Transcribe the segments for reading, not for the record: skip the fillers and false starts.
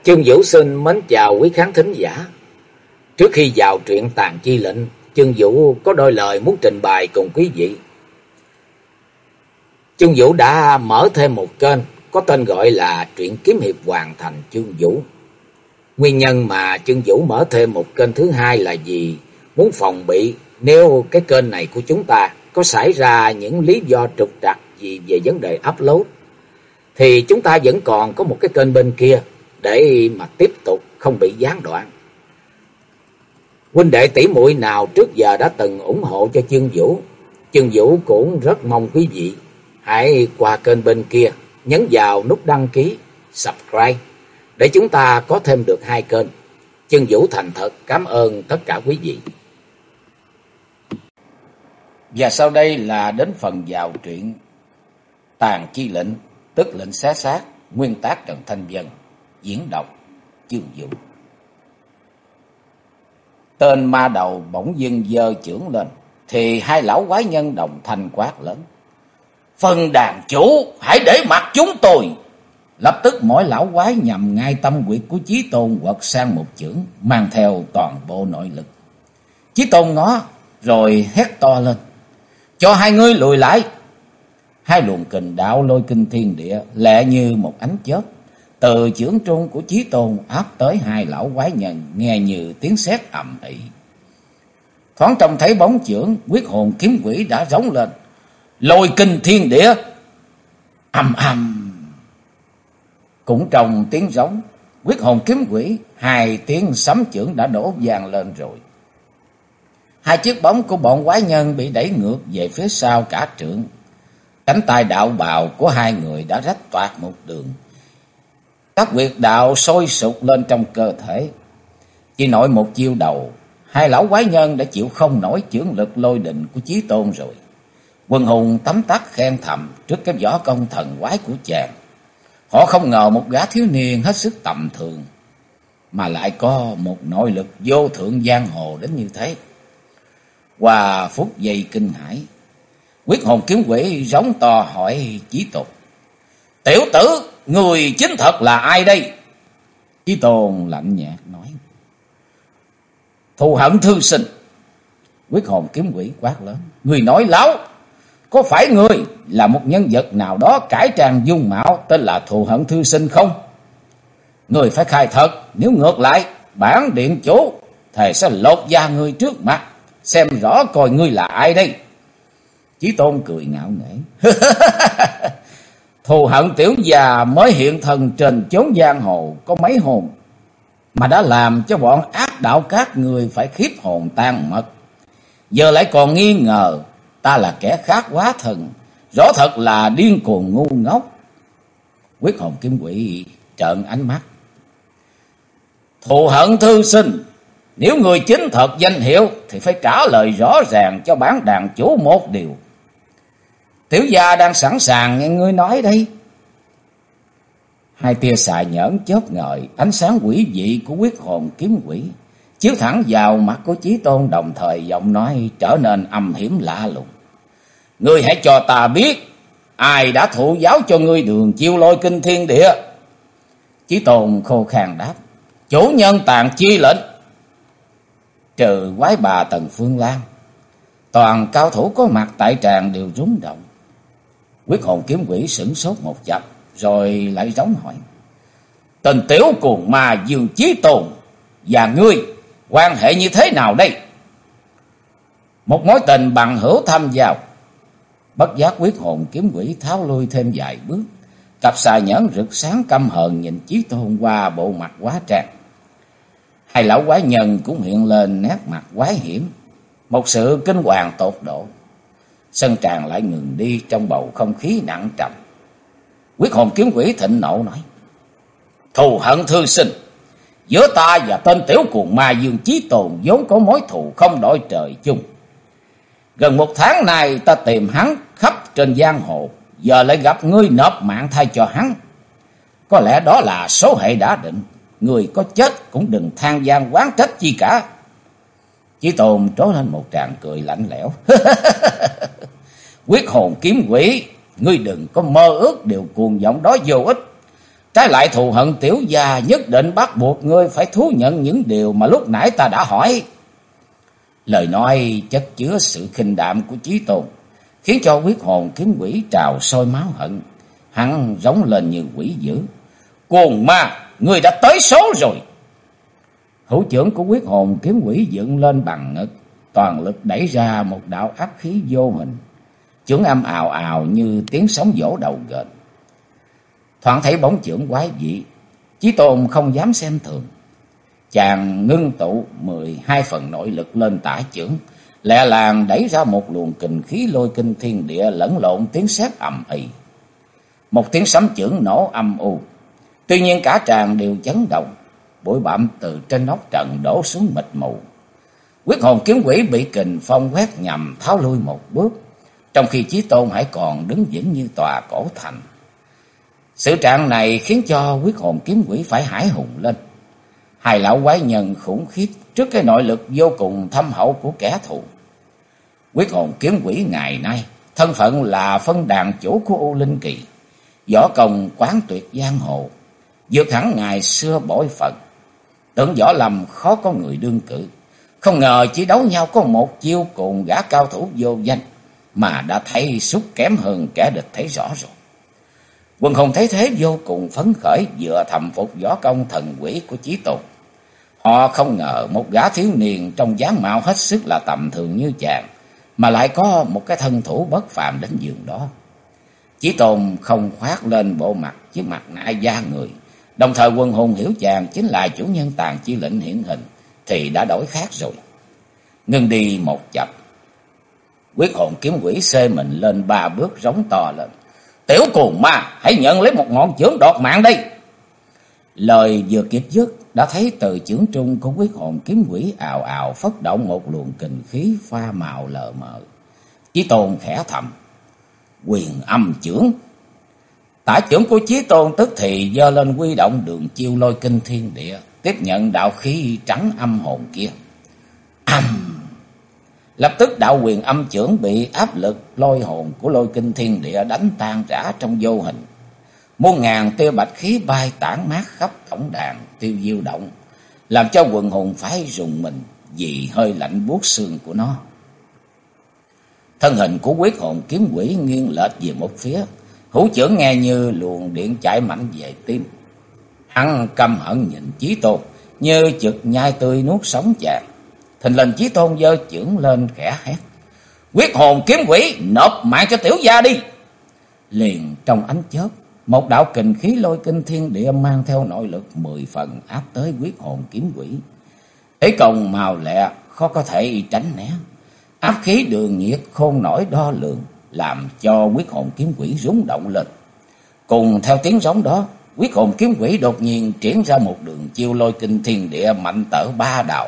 Chương Vũ xin mến chào quý khán thính giả. Trước khi vào truyện Tàn Chi Lệnh, Chương Vũ có đôi lời muốn trình bày cùng quý vị. Chương Vũ đã mở thêm một kênh có tên gọi là Truyện Kiếm Hiệp Hoàn Thành Chương Vũ. Nguyên nhân mà Chương Vũ mở thêm một kênh thứ hai là vì muốn phòng bị nếu cái kênh này của chúng ta có xảy ra những lý do trục trặc gì về vấn đề upload, thì chúng ta vẫn còn có một cái kênh bên kia để mà tiếp tục không bị gián đoạn. Huynh đệ tỷ muội nào trước giờ đã từng ủng hộ cho Chương Vũ cũng rất mong quý vị hãy qua kênh bên kia nhấn vào nút đăng ký, subscribe để chúng ta có thêm được hai kênh. Chương Vũ thành thật cảm ơn tất cả quý vị. Và sau đây là đến phần vào truyện Tàn Chi Lệnh, tức lệnh xé xác, nguyên tác Trần Thanh Vân, diễn đọc Chương Vũ. Tên ma đầu bỗng dưng giơ chưởng lên, thì hai lão quái nhân đồng thanh quát lớn: "Phần đàn chủ, hãy để mặc chúng tôi!" Lập tức mỗi lão quái nhằm ngay tâm huyệt của Chí Tôn quật sang một chưởng, mang theo toàn bộ nội lực. Chí Tôn ngó rồi hét to lên: "Cho hai ngươi lùi lại!" Hai luồng kình đạo lôi kinh thiên địa lẹ như một ánh chớp từ chưởng trung của Chí Tôn áp tới hai lão quái nhân, nghe như tiếng sét ầm ĩ. Thoáng trông thấy bóng chưởng, Quyết Hồn Kiếm Quỷ đã rống lên: "Lôi kinh thiên địa!" Ầm ầm. Cũng trong tiếng rống, Quyết Hồn Kiếm Quỷ, hai tiếng sấm chưởng đã đổ vang lên rồi. Hai chiếc bóng của bọn quái nhân bị đẩy ngược về phía sau cả trượng. Cánh tay đạo bào của hai người đã rách toạc một đường. Các huyệt đạo sôi sục lên trong cơ thể. Chỉ nội một chiêu đầu, hai lão quái nhân đã chịu không nổi chưởng lực lôi đình của Chí Tôn rồi. Quần hùng tấm tắc khen thầm trước cái võ công thần quái của chàng. Họ không ngờ một gã thiếu niên hết sức tầm thường mà lại có một nội lực vô thượng giang hồ đến như thế. Qua phút giây kinh hãi, Quyết Hồn Kiếm Quỷ rống to hỏi Chí Tôn: "Tiểu tử, người chính thật là ai đây?" Chí Tôn lạnh nhạt nói: "Thù hận thư sinh." Quyết Hồn Kiếm Quỷ quát lớn: "Người nói láo, có phải ngươi là một nhân vật nào đó cải trang dung mạo tên là Thù hận thư sinh không? Người phải khai thật, nếu ngược lại bản điện chủ thầy sẽ lột da ngươi trước mặt, xem rõ coi ngươi là ai đây." Chí Tôn cười ngạo nghễ: "Thù hận tiểu già mới hiện thân trên chốn giang hồ có mấy hôm mà đã làm cho bọn ác đạo các người phải khiếp hồn tan mất. Giờ lại còn nghi ngờ ta là kẻ khác quá thần, rõ thật là điên cuồng ngu ngốc." Quyết Hồn Kiếm Quỷ trợn ánh mắt: "Thù hận thư sinh, nếu người chính thật danh hiệu thì phải trả lời rõ ràng cho bản đàn chủ một điều." "Tiểu gia đang sẵn sàng nghe ngươi nói đây." Hai tia xà nhẫn chớp ngời, ánh sáng quỷ dị của Quyết Hồn Kiếm Quỷ chiếu thẳng vào mặt của Chí Tôn, đồng thời giọng nói trở nên âm hiểm lạ lùng: "Ngươi hãy cho ta biết ai đã thụ giáo cho ngươi đường chiêu lôi kinh thiên địa." Chí Tôn khô khan đáp: "Chủ nhân Tàn Chi Lệnh." Trừ quái bà Tần Phương Lan, toàn cao thủ có mặt tại tràng đều rúng động. Quyết Hồn Kiếm Quỷ sửng sốt một chập rồi lại rống hỏi: "Tên tiểu cuồng ma Dương Chí Tôn và ngươi quan hệ như thế nào đây?" "Một mối tình bằng hữu thâm giao." Bất giác Quyết Hồn Kiếm Quỷ tháo lui thêm vài bước, cặp xà nhẫn rực sáng căm hờn nhìn Chí Tôn qua bộ mặt quá trang. Hai lão quái nhân cũng hiện lên nét mặt quái hiểm, một sự kinh hoàng tột độ. Sân tràng lại ngừng đi trong bầu không khí nặng trầm. Quyết Hồn Kiếm Quỷ thịnh nộ nói: "Thù hận thư sinh, giữa ta và tên tiểu cuồng ma Dương Chí Tôn vốn có mối thù không đội trời chung. Gần một tháng nay ta tìm hắn khắp trên giang hồ, giờ lại gặp ngươi nộp mạng thay cho hắn. Có lẽ đó là số hệ đã định, người có chết cũng đừng than gian oán trách chi cả." Chí Tôn trố lên một tràng cười lạnh lẽo: "Quyết Hồn Kiếm Quỷ, ngươi đừng có mơ ước điều cuồng vọng đó vô ích. Trái lại thù hận Tiểu gia nhất định bắt buộc ngươi phải thú nhận những điều mà lúc nãy ta đã hỏi. Lời nói chất chứa sự khinh đạm của Chí Tôn, khiến cho huyết hồn kiếm quỷ trào sôi máu hận. Hắn rống lên như quỷ dữ. Cuồng ma, ngươi đã tới số rồi. Hữu chưởng của huyết hồn kiếm quỷ dựng lên bằng ngực, toàn lực đẩy ra một đạo áp khí vô hình. Chưởng âm ào ào như tiếng sóng vỗ đầu ghềnh. Thoáng thấy bóng chưởng quái dị, Chí Tôn không dám xem thường. Chàng ngưng tụ 12 phần nội lực lên tả chưởng, lẹ làng đẩy ra một luồng kình khí lôi kinh thiên địa, lẫn lộn tiếng sét ầm ĩ. Một tiếng sấm chưởng nổ âm u. Tuy nhiên cả tràng đều chấn động, bụi bặm từ trên nóc trần đổ xuống mịt mù. Huyết hồn kiếm quỷ bị kình phong quét nhằm tháo lui một bước, trong khi Chí Tôn hãy còn đứng vững như tòa cổ thành. Sự trạng này khiến cho huyết hồn kiếm quỷ phải hãi hùng lên. Hai lão quái nhân khủng khiếp trước cái nội lực vô cùng thâm hậu của kẻ thù. Huyết hồn kiếm quỷ ngày nay thân phận là phân đàn chủ của U Linh Kỳ, võ công quán tuyệt giang hồ, vượt hẳn ngày xưa bội phần. Tưởng võ lâm khó có người đương cử, không ngờ chỉ đấu nhau có một chiêu cùng gã cao thủ vô danh mà đã thấy sút kém hơn kẻ địch thấy rõ rồi. Quần hùng thấy thế vô cùng phấn khởi, vừa thầm phục võ công thần quỷ của Chí Tôn. Họ không ngờ một gã thiếu niên trong dáng mạo hết sức là tầm thường như chàng mà lại có một cái thân thủ bất phàm đến giường đó. Chí Tôn không khoác lên bộ mặt chiếc mặt nạ da người, đồng thời quần hùng hiểu chàng chính là chủ nhân Tàn Chi Lệnh hiển hình, thì đã đổi khác rồi. Ngưng đi một chập, huyết hồn kiếm quỷ xê mình lên 3 bước, rống to lên: Tiểu cuồng ma, hãy nhận lấy một ngọn chưởng đọt mạng đây. Lời vừa kịp dứt, đã thấy từ chưởng trung của huyết hồn kiếm quỷ ào ào phất động một luồng kình khí pha màu lờ mờ. Chí Tôn khẽ thầm: Quyền âm chưởng. Tả chưởng của Chí Tôn tức thì giơ lên huy động đường chiêu lôi kinh thiên địa, tiếp nhận đạo khí trắng âm hồn kia. Lập tức đạo quyền âm chưởng bị áp lực lôi hồn của lôi kinh thiên địa đánh tan rã trong vô hình. Muôn ngàn tia bạch khí bay tản mát khắp tổng đàn, tiêu diêu động, làm cho quần hùng phải rùng mình vì hơi lạnh buốt xương của nó. Thân hình của huyết hồn kiếm quỷ nghiêng lệch về một phía, hữu chưởng nghe như luồng điện chạy mạnh về tim. Hắn căm hận nhìn Chí Tôn như chực nhai tươi nuốt sống chàng. Thình lình Chí Tôn giơ chưởng lên khẽ hét: Huyết hồn kiếm quỷ, nộp mạng cho tiểu gia đi. Liền trong ánh chớp, một đạo kình khí lôi kinh thiên địa mang theo nội lực 10 phần áp tới huyết hồn kiếm quỷ. Thế công màu lẹ, khó có thể tránh né. Áp khí đường nhiệt khôn nổi đo lường, làm cho huyết hồn kiếm quỷ rúng động lên. Cùng theo tiếng rống đó, huyết hồn kiếm quỷ đột nhiên triển ra một đường chiêu lôi kinh thiên địa mạnh tở 3 đạo.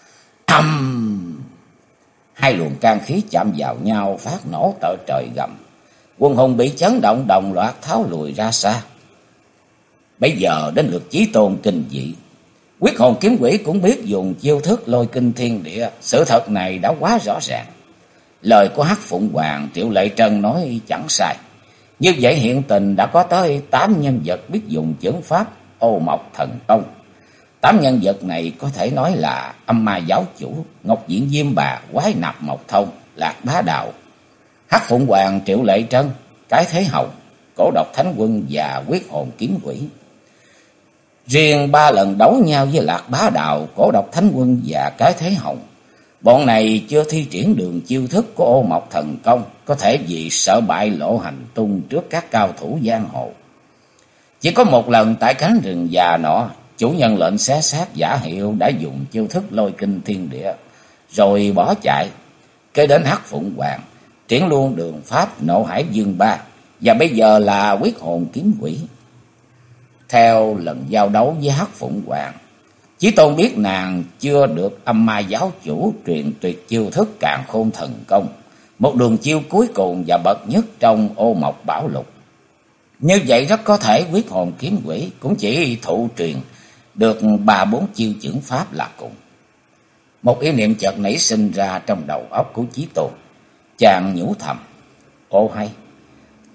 Hai luồng can khí chạm vào nhau phát nổ tợ trời gầm. Quân hùng bị chấn động đồng loạt tháo lùi ra xa. Bây giờ đến lượt Chí Tôn kinh dị. Huyết hồn kiếm quỷ cũng biết dùng chiêu thức lôi kinh thiên địa. Sự thật này đã quá rõ ràng. Lời của Hắc Phụng Hoàng Triệu Lệ Trân nói chẳng sai. Như vậy hiện tình đã có tới 8 nhân vật biết dùng chưởng pháp Ô Mộc Thần Công. 8 nhân vật này có thể nói là Âm Ma Giáo Chủ, Ngọc Diện Diêm Bà, Quái Nạp Mộc Thông, Lạc Bá Đạo, Hắc Phụng Hoàng Triệu Lệ Trân, Cái Thế Hồng, Cổ Độc Thánh Quân và Huyết Hồn Kiếm Quỷ. Riêng 3 lần đấu nhau với Lạc Bá Đạo, Cổ Độc Thánh Quân và Cái Thế Hồng, bọn này chưa thi triển đường chiêu thức của Ô Mộc Thần Công, có thể vì sợ bại lộ hành tung trước các cao thủ giang hồ. Chỉ có một lần tại cánh rừng già nọ, chủ nhân lệnh xé xác giả hiệu đã dùng chiêu thức lôi kinh thiên địa, rồi bỏ chạy. Kế đến Hắc Phụng Hoàng triển luôn đường pháp Nộ Hải Dương Ba, và bây giờ là Huyết Hồn Kiếm Quỷ. Theo lần giao đấu với Hắc Phụng Hoàng, Chí Tôn biết nàng chưa được Âm Ma Giáo Chủ truyền tuyệt chiêu thức Càn Khôn Thần Công, một đường chiêu cuối cùng và bậc nhất trong Ô Mộc Bảo Lục. Như vậy rất có thể Huyết Hồn Kiếm Quỷ cũng chỉ thụ truyền được 3-4 chiêu chưởng pháp là cùng. Một ý niệm chợt nảy sinh ra trong đầu óc của Chí Tôn. Chàng nhủ thầm: Ô hay,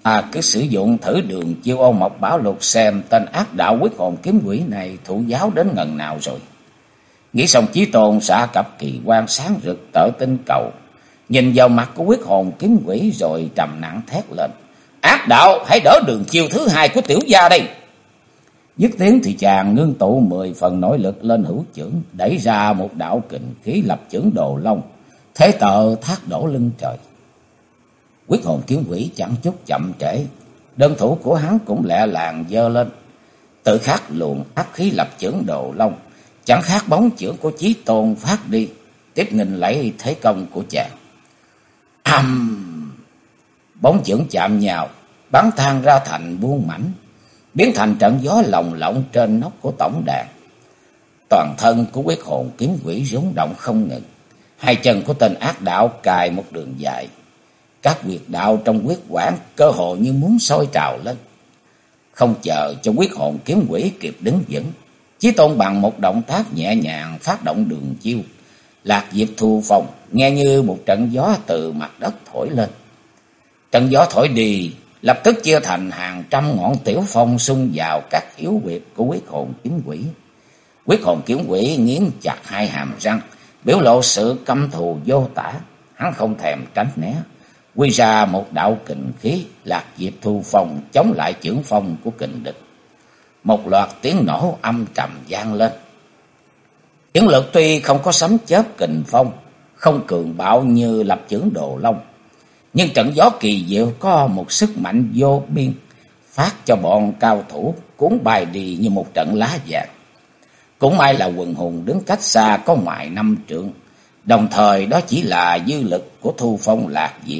Cứ sử dụng thử đường chiêu Ô Mộc Bảo Lục xem tên ác đạo quyết hồn kiếm quỷ này thụ giáo đến ngần nào rồi. Nghĩ xong, Chí Tôn xả cặp kỳ quan sáng rực tở tinh cầu, nhìn vào mặt của quyết hồn kiếm quỷ rồi trầm nặng thét lên: Ác đạo, hãy đỡ đường chiêu thứ hai của tiểu gia đây. Dứt tiếng thì chàng ngưng tụ 10 phần nội lực lên hữu chưởng, đẩy ra một đạo kình khí lập chưởng Đồ Long, thế tợ thác đổ lưng trời. Quyết hồn kiếm quỷ chẳng chút chậm trễ, đơn thủ của hắn cũng lẹ làng giơ lên, tự khắc luồng ác khí lập chưởng Đồ Long chẳng khác bóng chưởng của Chí Tôn phát đi, tiếp nghênh lấy thế công của chàng. Bóng chưởng chạm nhau, bắn tan ra thành buông mảnh, biến thành trận gió lồng lộng trên nóc của tổng đàn. Toàn thân của quyết hồn kiếm quỷ rung động không ngừng, hai chân của tên ác đạo cài một đường dài, các huyệt đạo trong huyết quản cơ hồ như muốn sôi trào lên. Không chờ cho quyết hồn kiếm quỷ kịp đứng vững, Chí Tôn bằng một động tác nhẹ nhàng phát động đường chiêu Lạc Diệp Thu Phong, nghe như một trận gió từ mặt đất thổi lên. Trận gió thổi đi, lập tức chia thành hàng trăm ngọn tiểu phong xung vào các yếu huyệt của quyết hồn kiếm quỷ. Quyết hồn kiếm quỷ nghiến chặt hai hàm răng, biểu lộ sự căm thù vô tả. Hắn không thèm tránh né, quy ra một đạo kình khí Lạc Diệp Thu Phong chống lại chưởng phong của kình địch. Một loạt tiếng nổ âm trầm vang lên. Chưởng lực tuy không có sấm chớp kình phong, không cường bạo như lập chưởng Đồ Long, nhưng trận gió kỳ diệu có một sức mạnh vô biên, phát cho bọn cao thủ cuốn bay đi như một trận lá vàng. Cũng may là quần hùng đứng cách xa có ngoài 5 trượng, đồng thời đó chỉ là dư lực của Thu Phong Lạc Diệp,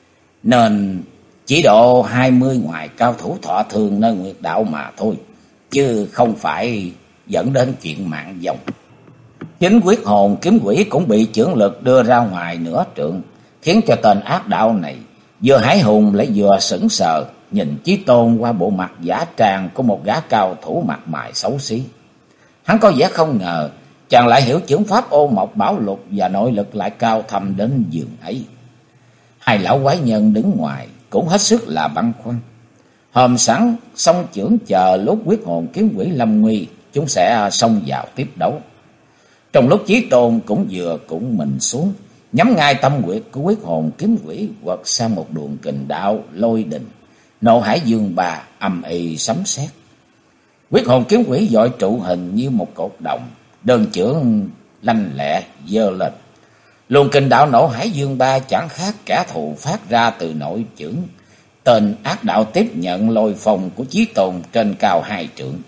nên chỉ độ 20 ngoài cao thủ thọ thương nơi nguyệt đạo mà thôi, chứ không phải dẫn đến chuyện mạng vong. Chính quyết hồn kiếm quỷ cũng bị chưởng lực đưa ra ngoài nửa trượng, khiến cho tên ác đạo này vừa hãi hùng lại vừa sững sờ, nhìn Chí Tôn qua bộ mặt giả trang của một gã cao thủ mặt mày xấu xí. Hắn có vẻ không ngờ chàng lại hiểu chưởng pháp Ô Mộc Bảo Lục và nội lực lại cao thâm đến giường ấy. Hai lão quái nhân đứng ngoài cũng hết sức là băn khoăn, hòm sẵn song chưởng chờ lúc quyết hồn kiếm quỷ lâm nguy, chúng sẽ xông vào tiếp đấu. Trong lúc Chí Tôn cũng vừa cũng mình xuống, nhắm ngay tâm huyệt của quyết hồn kiếm quỷ, quật sang một luồng kình đạo lôi đình, nộ hải dương bà âm ì sấm sét. Quyết hồn kiếm quỷ vội trụ hình như một cột đồng, đơn chưởng lanh lẹ giơ lên. Luồng kình đạo nộ hải dương ba chẳng khác kẻ thù phát ra từ nội chưởng. Tên ác đạo tiếp nhận lôi phong của Chí Tôn trên cao 2 trượng.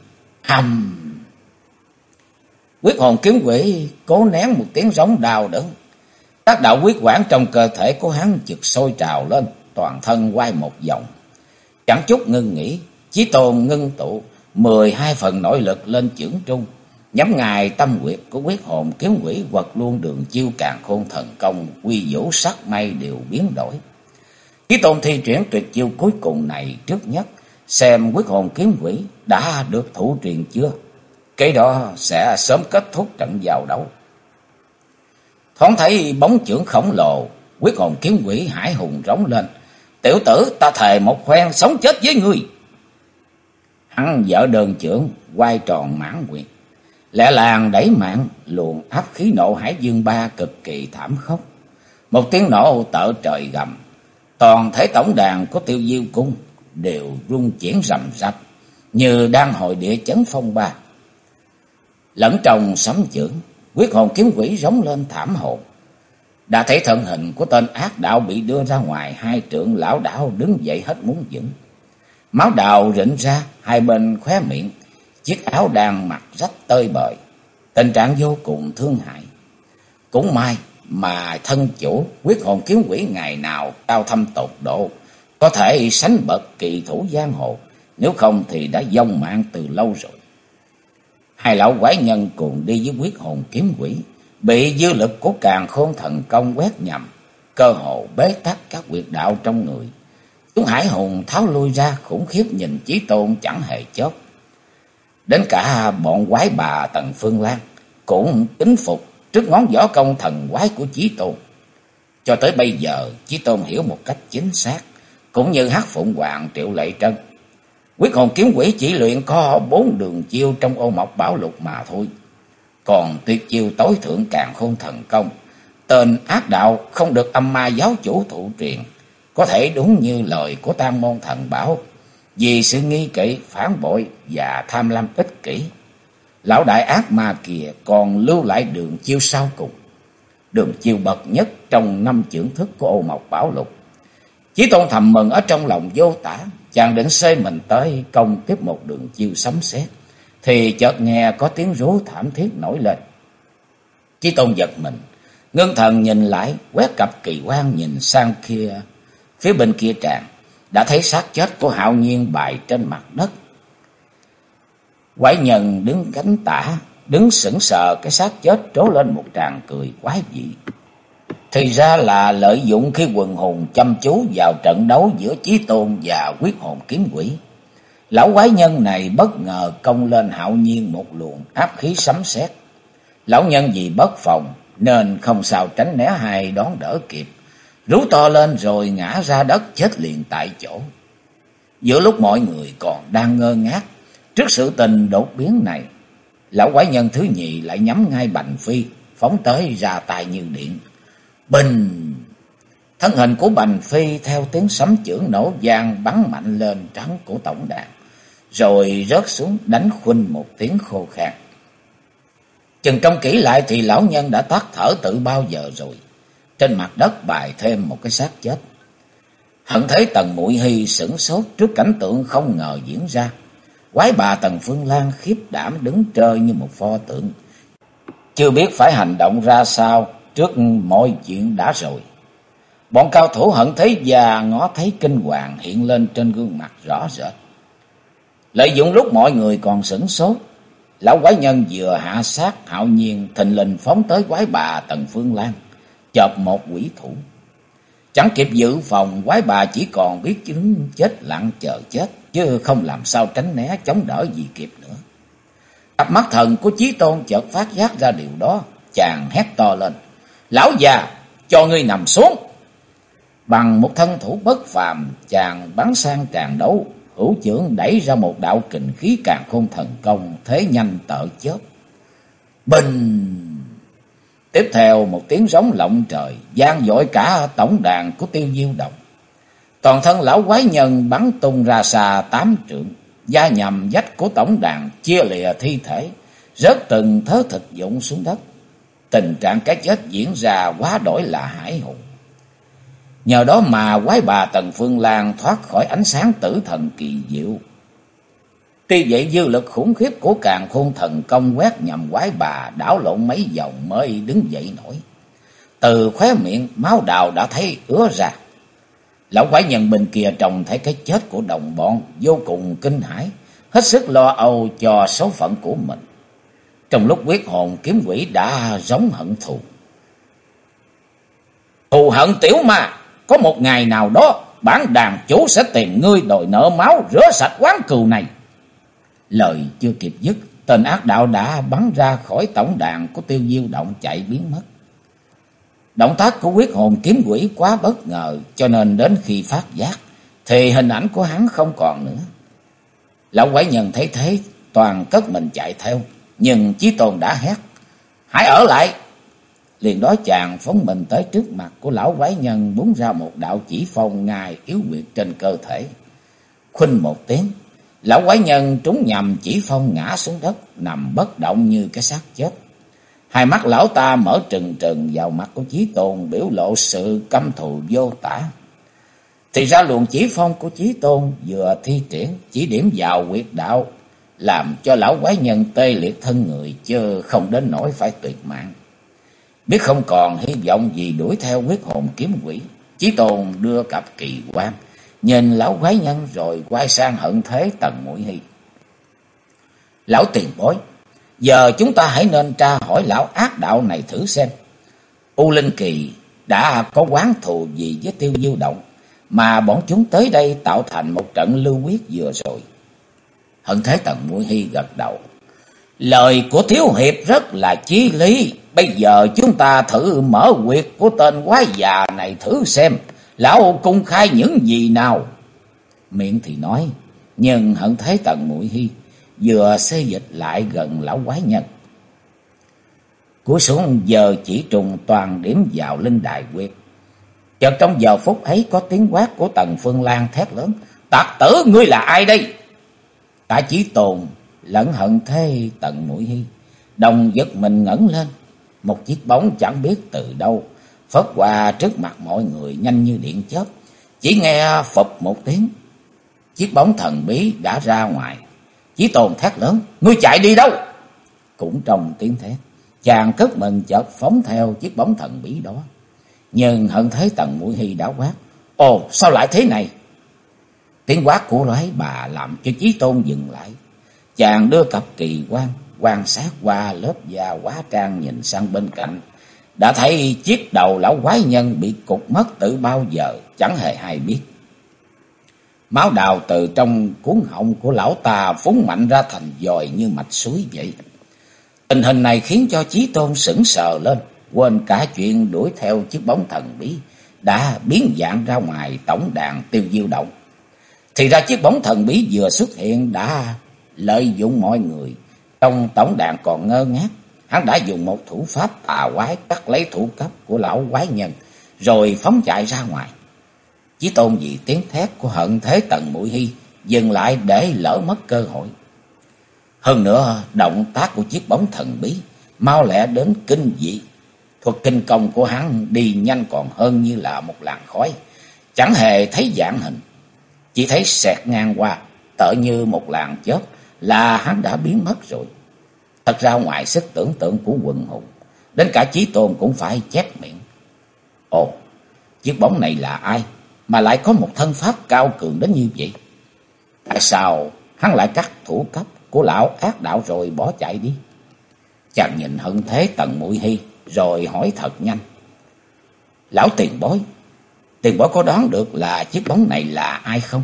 Quyết hồn kiếm quỷ cố nén một tiếng rống đau đớn. Các đạo huyết quản trong cơ thể của hắn chực sôi trào lên, toàn thân quay một vòng. Chẳng chút ngưng nghỉ, Chí Tôn ngưng tụ 12 phần nội lực lên chưởng trung, nhắm ngài tâm huyệt của quyết hồn kiếm quỷ, quật luôn đường chiêu Càn Khôn Thần Công, quy vũ sắc mây đều biến đổi. Chí Tôn thi triển tuyệt chiêu cuối cùng này trước nhất, xem quyết hồn kiếm quỷ đã được thủ truyền chưa, cái đó sẽ sớm kết thúc trận giao đấu. Thoáng thấy bóng chưởng khổng lồ, quyết hồn kiếm quỷ hải hùng rống lên: Tiểu tử, ta thề một phen sống chết với ngươi. Hắn dở đơn chưởng quay tròn mãn nguyệt, lẹ làng đẩy mạng luồng áp khí nộ hải dương ba cực kỳ thảm khốc. Một tiếng nổ tợ trời gầm, toàn thể tổng đàn của Tiêu Diêu cung đều rung chuyển rầm rập như đang hội địa chấn phong ba. Lẫn trong sấm chưởng, quyết hồn kiếm quỷ rống lên thảm hồn. Đã thấy thân hình của tên ác đạo bị đưa ra ngoài 2 trượng, lão đảo đứng dậy hết muốn vững. Máu đào rịn ra hai bên khóe miệng, chiếc áo đang mặc rách tơi bời, tình trạng vô cùng thương hại. Cũng may mà thân chủ quyết hồn kiếm quỷ ngày nào cao thâm tột độ, có thể sánh bậc kỳ thủ giang hồ, nếu không thì đã vong mạng từ lâu rồi. Hai lão quái nhân cùng đi với quyết hồn kiếm quỷ, bị dư lực của Càn Khôn Thần Công quét nhầm, cơ hồ bế tắc các huyệt đạo trong người. Chúng hải hùng tháo lui ra, khủng khiếp nhìn Chí Tôn chẳng hề chớp. Đến cả bọn quái bà Tần Phương Lan cũng kính phục trước ngón võ công thần quái của Chí Tôn. Cho tới bây giờ, Chí Tôn hiểu một cách chính xác, cũng như Hắc Phụng Hoàng, Triệu Lệ Trân. Quyết hồn kiếm quỷ chỉ luyện có 4 đường chiêu trong Ô Mộc Bảo Lục mà thôi. Còn tuyệt chiêu tối thượng Càn Khôn Thần Công, tên ác đạo không được âm ma giáo chủ thụ truyền, có thể đúng như lời của Tam Môn Thần bảo, vì sự nghi kỵ, phản bội và tham lam ích kỷ, lão đại ác ma kia còn lưu lại đường chiêu sau cùng, đường chiêu bậc nhất trong 5 chưởng thức của Ô Mộc Bảo Lục. Chí Tôn thầm mừng ở trong lòng vô tả, chàng định xơi mình tới công tiếp một đường chiêu sấm sét, thì chợt nghe có tiếng rú thảm thiết nổi lên. Chí Tôn giật mình, ngưng thần nhìn lại, quét cặp kỳ quan nhìn sang phía bên kia tràng, đã thấy xác chết của Hạo Nhiên bày trên mặt đất. Quái nhân đứng cánh tả, đứng sững sờ cái xác chết, trố lên một tràng cười quái dị. Thì ra là lợi dụng khi quần hùng chăm chú vào trận đấu giữa Chí Tôn và Quyết hồn kiếm quỷ, lão quái nhân này bất ngờ công lên Hạo Nhiên một luồng áp khí sấm sét. Lão nhân vì bất phòng nên không sao tránh né hay đón đỡ kịp, rú to lên rồi ngã ra đất chết liền tại chỗ. Giữa lúc mọi người còn đang ngơ ngác trước sự tình đột biến này, lão quái nhân thứ nhì lại nhắm ngay Bành Phi, phóng tới ra tay như điện. Bình! Thân hình của Bành Phi theo tiếng sấm chưởng nổ vang bắn mạnh lên trán của tổng đàn, rồi rớt xuống đánh khuynh một tiếng khô khan. Chừng trông kỹ lại thì lão nhân đã tắt thở từ bao giờ rồi. Trên mặt đất bày thêm một cái xác chết. Hận thấy Tần Muội Hy sửng sốt trước cảnh tượng không ngờ diễn ra. Quái bà Tần Phương Lan khiếp đảm đứng trơ như một pho tượng, chưa biết phải hành động ra sao trước mọi chuyện đã rồi. Bọn cao thủ Hận Thế Già ngó thấy kinh hoàng hiện lên trên gương mặt rõ rệt. Lợi dụng lúc mọi người còn sửng sốt, lão quái nhân vừa hạ sát Hạo Nhiên thình lình phóng tới quái bà Tần Phương Lan, chộp một quỷ thủ. Chẳng kịp dự phòng, quái bà chỉ còn biết chứng chết lặng chờ chết, chứ không làm sao tránh né chống đỡ gì kịp nữa. Cặp mắt thần của Chí Tôn chợt phát giác ra điều đó, chàng hét to lên: "Lão già, cho ngươi nằm xuống!" Bằng một thân thủ bất phàm, chàng bắn sang tràng đấu, hữu chưởng đẩy ra một đạo kình khí Càn Khôn Thần Công, thế nhanh tợ chớp. Bình! Tiếp theo một tiếng rống lộng trời, vang dội cả tổng đàn của Tiêu Diêu Đồng. Toàn thân lão quái nhân bắn tung ra xa 8 trượng, da nhằm vách của tổng đàn chia lìa thi thể, rớt từng thớ thịt vụn xuống đất. Tình trạng cái chết diễn ra quá đổi là hãi hùng. Nhờ đó mà quái bà Tần Phương Lan thoát khỏi ánh sáng tử thần kỳ diệu. Tuy vậy dư lực khủng khiếp của Càn Khôn Thần Công quét nhằm quái bà đảo lộn mấy vòng mới đứng dậy nổi. Từ khóe miệng máu đào đã thấy ứa ra. Lão quái nhân bên kia trông thấy cái chết của đồng bọn, vô cùng kinh hãi, hết sức lo âu cho số phận của mình. Trong lúc Quyết hồn kiếm quỷ đã giống hận thù: "Thù hận tiểu ma, có một ngày nào đó bản đàn chủ sẽ tìm ngươi đòi nợ máu, rửa sạch oán cừu này." Lời chưa kịp dứt, tên ác đạo đã bắn ra khỏi tổng đàn của Tiêu Diêu Động chạy biến mất. Động tác của Quyết hồn kiếm quỷ quá bất ngờ, cho nên đến khi phát giác thì hình ảnh của hắn không còn nữa. Lão quái nhân thấy thế toàn cất mình chạy theo, nhưng Chí Tôn đã hét: "Hãy ở lại!" Liền đó chàng phóng mình tới trước mặt của lão quái nhân, búng ra một đạo chỉ phong ngài yếu quyệt trên cơ thể. Khuynh một tiếng, lão quái nhân trúng nhầm chỉ phong ngã xuống đất, nằm bất động như cái xác chết. Hai mắt lão ta mở trừng trừng vào mặt của Chí Tôn, biểu lộ sự căm thù vô tả. Thì ra luồng chỉ phong của Chí Tôn vừa thi triển chỉ điểm vào huyệt đạo, làm cho lão quái nhân tê liệt thân người, chứ không đến nỗi phải tuyệt mạng. Biết không còn hy vọng gì đuổi theo Quyết hồn kiếm quỷ, Chí Tôn đưa cặp kỳ quan nhìn lão quái nhân rồi quay sang Hận Thế Tần Muội Hy: "Lão tiền bối, giờ chúng ta hãy nên tra hỏi lão ác đạo này thử xem. U Linh Kỳ đã có oán thù gì với Tiêu Diêu Động mà bọn chúng tới đây tạo thành một trận lưu quyết vừa rồi?" Hận Thế Tần Muội Hy gật đầu: "Lời của thiếu hiệp rất là chí lý. Bây giờ chúng ta thử mở huyệt của tên quái già này thử xem Lão cung khai những gì nào? Miệng thì nói, nhưng Hận Thế Tần Muội Hi vừa xê dịch lại gần lão quái nhân. Cúi xuống giờ chỉ trùng toàn điểm vào linh đài quyệt. Chợt trong giờ phút ấy có tiếng quát của Tần Phương Lan thét lớn: Tặc tử, ngươi là ai đây? Cả Chí Tôn lẫn Hận Thế Tần Muội Hi đồng giật mình ngẩng lên. Một chiếc bóng chẳng biết từ đâu phất qua trước mặt mọi người nhanh như điện chớp. Chỉ nghe phụp một tiếng, chiếc bóng thần bí đã ra ngoài. Chí Tôn thét lớn: Ngươi chạy đi đâu? Cũng trong tiếng thét, chàng cất mình chợt phóng theo chiếc bóng thần bí đó. Nhưng Hận Thế Tần Muội Hi đã quát: Ồ, sao lại thế này? Tiếng quát của lói bà làm cho Chí Tôn dừng lại. Chàng đưa cặp kỳ quan quan sát qua lớp da hóa trang, nhìn sang bên cạnh, đã thấy chiếc đầu lão quái nhân bị cụt mất từ bao giờ chẳng hề hay biết. Máu đào từ trong cuốn họng của lão ta phúng mạnh ra thành dòi như mạch suối vậy. Tình hình này khiến cho Chí Tôn sững sờ lên, quên cả chuyện đuổi theo chiếc bóng thần bí đã biến dạng ra ngoài tổng đàn Tiêu Diêu Động. Thì ra chiếc bóng thần bí vừa xuất hiện đã lợi dụng mọi người trong tổng đàn còn ngơ ngác. Hắn đã dùng một thủ pháp tà quái cắt lấy thủ cấp của lão quái nhân rồi phóng chạy ra ngoài. Chí Tôn vì tiếng thét của Hận Thế Tần Muội Hi dừng lại để lỡ mất cơ hội. Hơn nữa, động tác của chiếc bóng thần bí mau lẹ đến kinh dị. Thuật kinh công của hắn đi nhanh còn hơn như là một làn khói, chẳng hề thấy dạng hình, chỉ thấy xẹt ngang qua tựa như một làn chớp là hắn đã biến mất rồi. Thật ra ngoài sức tưởng tượng của quần hùng, đến cả Chí Tôn cũng phải chép miệng. Ồ, chiếc bóng này là ai mà lại có một thân pháp cao cường đến như vậy? Tại sao hắn lại cắt thủ cấp của lão ác đạo rồi bỏ chạy đi? Chàng nhìn Hận Thế Tần Muội Hi rồi hỏi thật nhanh: Lão tiền bối có đoán được là chiếc bóng này là ai không?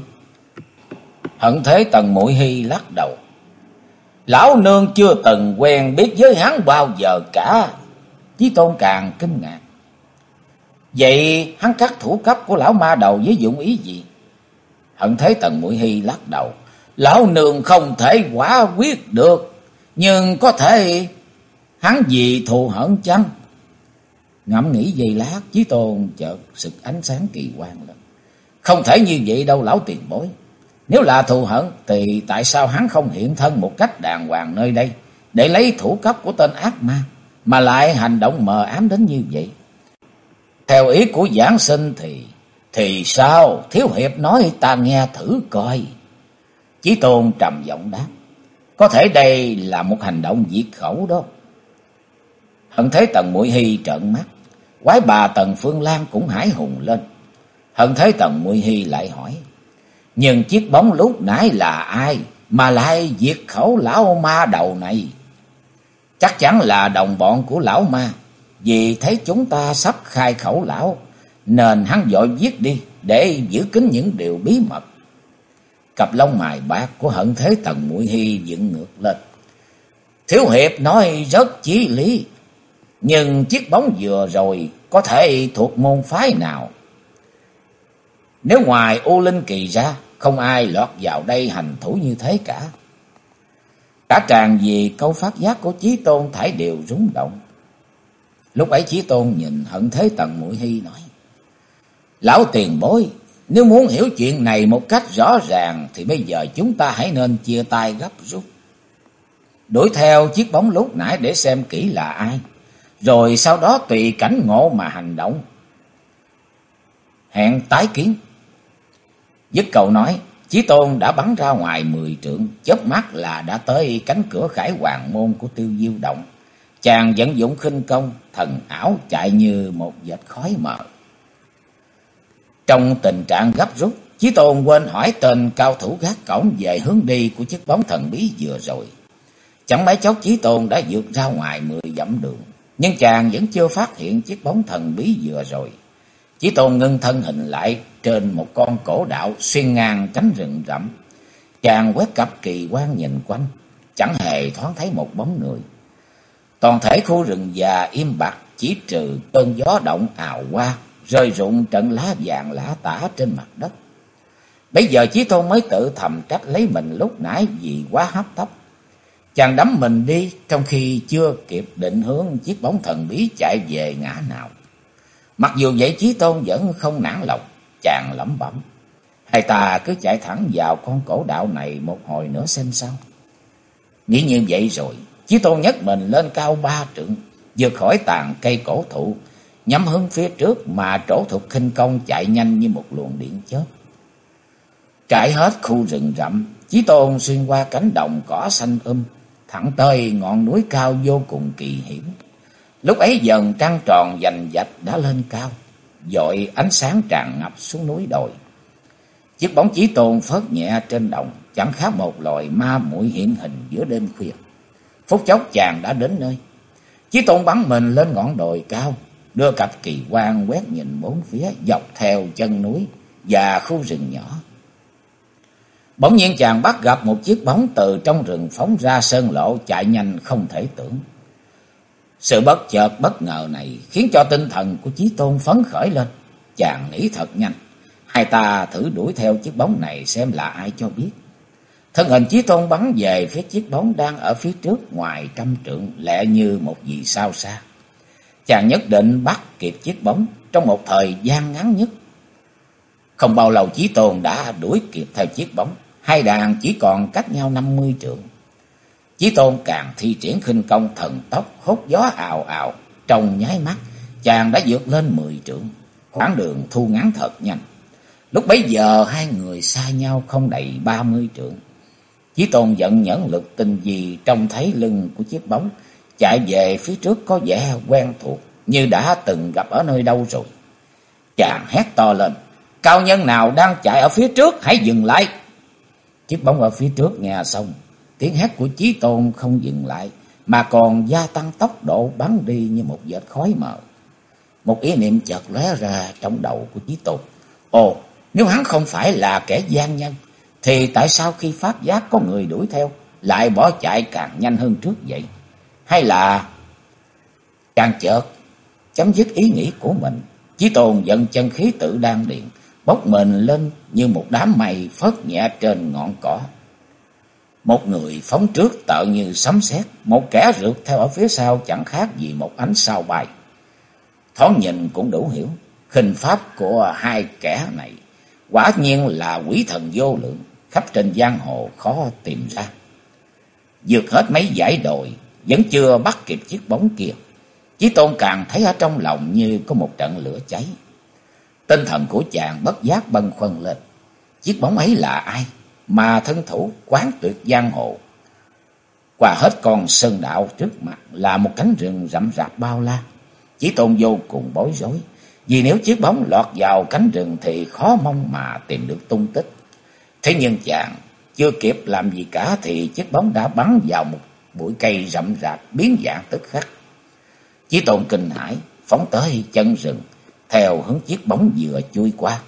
Hận Thế Tần Muội Hi lắc đầu: Lão nương chưa từng quen biết với hắn bao giờ cả. Chí Tôn càng kinh ngạc: Vậy hắn cắt thủ cấp của lão ma đầu với dụng ý gì? Hận Thế Tần Muội Hi lắc đầu: Lão nương không thể quả quyết được, nhưng có thể hắn vì thù hận chăng? Ngẫm nghĩ giây lát, Chí Tôn chợt sực ánh sáng kỳ quan lên: Không thể như vậy đâu lão tiền bối. Nếu là thù hận thì tại sao hắn không hiện thân một cách đàng hoàng nơi đây để lấy thủ cấp của tên ác ma, mà lại hành động mờ ám đến như vậy? Theo ý của giảng sinh thì sao? Thiếu hiệp nói ta nghe thử coi. Chí Tôn trầm giọng đáp: Có thể đây là một hành động diệt khẩu đó. Hận Thế Tần Muội Hi trợn mắt, quái bà Tần Phương Lan cũng hãi hùng lên. Hận Thế Tần Muội Hi lại hỏi: Nhưng chiếc bóng lúc nãy là ai mà lại diệt khẩu lão ma đầu này? Chắc chắn là đồng bọn của lão ma, vì thấy chúng ta sắp khai khẩu lão nên hắn vội giết đi để giữ kín những điều bí mật. Cặp lông mày bạc của Hận Thế Tần Muội Hi dựng ngược lên: Thiếu hiệp nói rất chí lý, nhưng chiếc bóng vừa rồi có thể thuộc môn phái nào? Nếu ngoài U Linh Kỳ ra, không ai lọt vào đây hành thủ như thế cả. Cả tràng vì câu phát giác của Chí Tôn thảy đều rung động. Lúc ấy Chí Tôn nhìn Hận Thế Tần Muội Hi nói: Lão tiền bối, nếu muốn hiểu chuyện này một cách rõ ràng thì bây giờ chúng ta hãy nên chia tay gấp rút, đuổi theo chiếc bóng lúc nãy để xem kỹ là ai, rồi sau đó tùy cảnh ngộ mà hành động. Hẹn tái kiến. Dứt câu nói, Chí Tôn đã bắn ra ngoài 10 trượng, chớp mắt là đã tới cánh cửa khải hoàng môn của Tiêu Diêu Động. Chàng vận dụng khinh công, thần ảo chạy như một vệt khói mờ. Trong tình trạng gấp rút, Chí Tôn quên hỏi tên cao thủ gác cổng về hướng đi của chiếc bóng thần bí vừa rồi. Chẳng mấy chốc Chí Tôn đã vượt ra ngoài 10 dặm đường, nhưng chàng vẫn chưa phát hiện chiếc bóng thần bí vừa rồi. Chí Tôn ngưng thân hình lại trên một con cổ đạo xuyên ngang cánh rừng rậm. Chàng quét cặp kỳ quan nhìn quanh, chẳng hề thoáng thấy một bóng người. Toàn thể khu rừng già im bặt, chỉ trừ cơn gió động ào qua rơi rụng trận lá vàng lã tả trên mặt đất. Bây giờ Chí Tôn mới tự thầm trách lấy mình lúc nãy vì quá hấp tấp. Chàng đắm mình đi trong khi chưa kịp định hướng chiếc bóng thần bí chạy về ngã nào. Mặc dù vậy Chí Tôn vẫn không nản lòng, chàng lẩm bẩm: hay ta cứ chạy thẳng vào con cổ đạo này một hồi nữa xem sao. Nghĩ như vậy rồi, Chí Tôn nhấc mình lên cao 3 trượng, vượt khỏi tàn cây cổ thụ, nhắm hướng phía trước mà trổ Thục khinh công chạy nhanh như một luồng điện chớp. Trải hết khu rừng rậm, Chí Tôn xuyên qua cánh đồng cỏ xanh thẳng tới ngọn núi cao vô cùng kỳ hiểm. Lúc ấy dần trăng tròn vành vạch đã lên cao, dội ánh sáng tràn ngập xuống núi đồi. Chiếc bóng Chí Tôn phớt nhẹ trên đồng, chẳng khác một loài ma muội hiện hình giữa đêm khuya. Phút chốc chàng đã đến nơi. Chí Tôn bắn mình lên ngọn đồi cao, đưa cặp kỳ quan quét nhìn bốn phía dọc theo chân núi và khu rừng nhỏ. Bỗng nhiên chàng bắt gặp một chiếc bóng từ trong rừng phóng ra sơn lộ, chạy nhanh không thể tưởng. Sự bất chợt bất ngờ này khiến cho tinh thần của Chí Tôn phấn khởi lên. Chàng nghĩ thật nhanh, hai ta thử đuổi theo chiếc bóng này xem là ai cho biết. Thân hình Chí Tôn bắn về phía chiếc bóng đang ở phía trước ngoài 100 trượng, lẹ như một vì sao xa. Chàng nhất định bắt kịp chiếc bóng trong một thời gian ngắn nhất. Không bao lâu Chí Tôn đã đuổi kịp theo chiếc bóng, hai đàn chỉ còn cách nhau 50 trượng. Chí Tôn càng thi triển khinh công thần tốc, hốt gió ào ào, trong nháy mắt chàng đã vượt lên 10 trượng, khoảng đường thu ngắn thật nhanh. Lúc bấy giờ hai người xa nhau không đầy 30 trượng. Chí Tôn vận nhẫn lực tinh gì trông thấy lưng của chiếc bóng chạy về phía trước có vẻ quen thuộc, như đã từng gặp ở nơi đâu rồi. Chàng hét to lên: cao nhân nào đang chạy ở phía trước, hãy dừng lại. Chiếc bóng ở phía trước nghe xong, tiếng hét của Chí Tôn không dừng lại, mà còn gia tăng tốc độ bắn đi như một vệt khói mờ. Một ý niệm chợt lóe ra trong đầu của Chí Tôn. Ồ, nếu hắn không phải là kẻ gian nhân, thì tại sao khi phát giác có người đuổi theo, lại bỏ chạy càng nhanh hơn trước vậy? Hay là... Chàng chợt chấm dứt ý nghĩ của mình, Chí Tôn vận chân khí tự đan điện, bốc mình lên như một đám mây phớt nhẹ trên ngọn cỏ. Một người phóng trước tợ như sấm sét, một kẻ rượt theo ở phía sau chẳng khác gì một ánh sao bay. Thoáng nhìn cũng đủ hiểu, khinh pháp của hai kẻ này quả nhiên là quỷ thần vô lượng, khắp trên giang hồ khó tìm ra. Vượt hết mấy dãy đồi, vẫn chưa bắt kịp chiếc bóng kia. Chí Tôn càng thấy ở trong lòng như có một trận lửa cháy. Tinh thần của chàng bất giác bâng khuâng lên. Chiếc bóng ấy là ai mà thân thủ quán tuyệt giang hồ? Qua hết con sơn đạo trước mặt là một cánh rừng rậm rạp bao la. Chí Tôn vô cùng bối rối, vì nếu chiếc bóng lọt vào cánh rừng thì khó mong mà tìm được tung tích. Thế nhưng chàng chưa kịp làm gì cả thì chiếc bóng đã bắn vào một bụi cây rậm rạp biến dạng tức khắc. Chí Tôn kinh hãi phóng tới chân rừng theo hướng chiếc bóng vừa chui qua.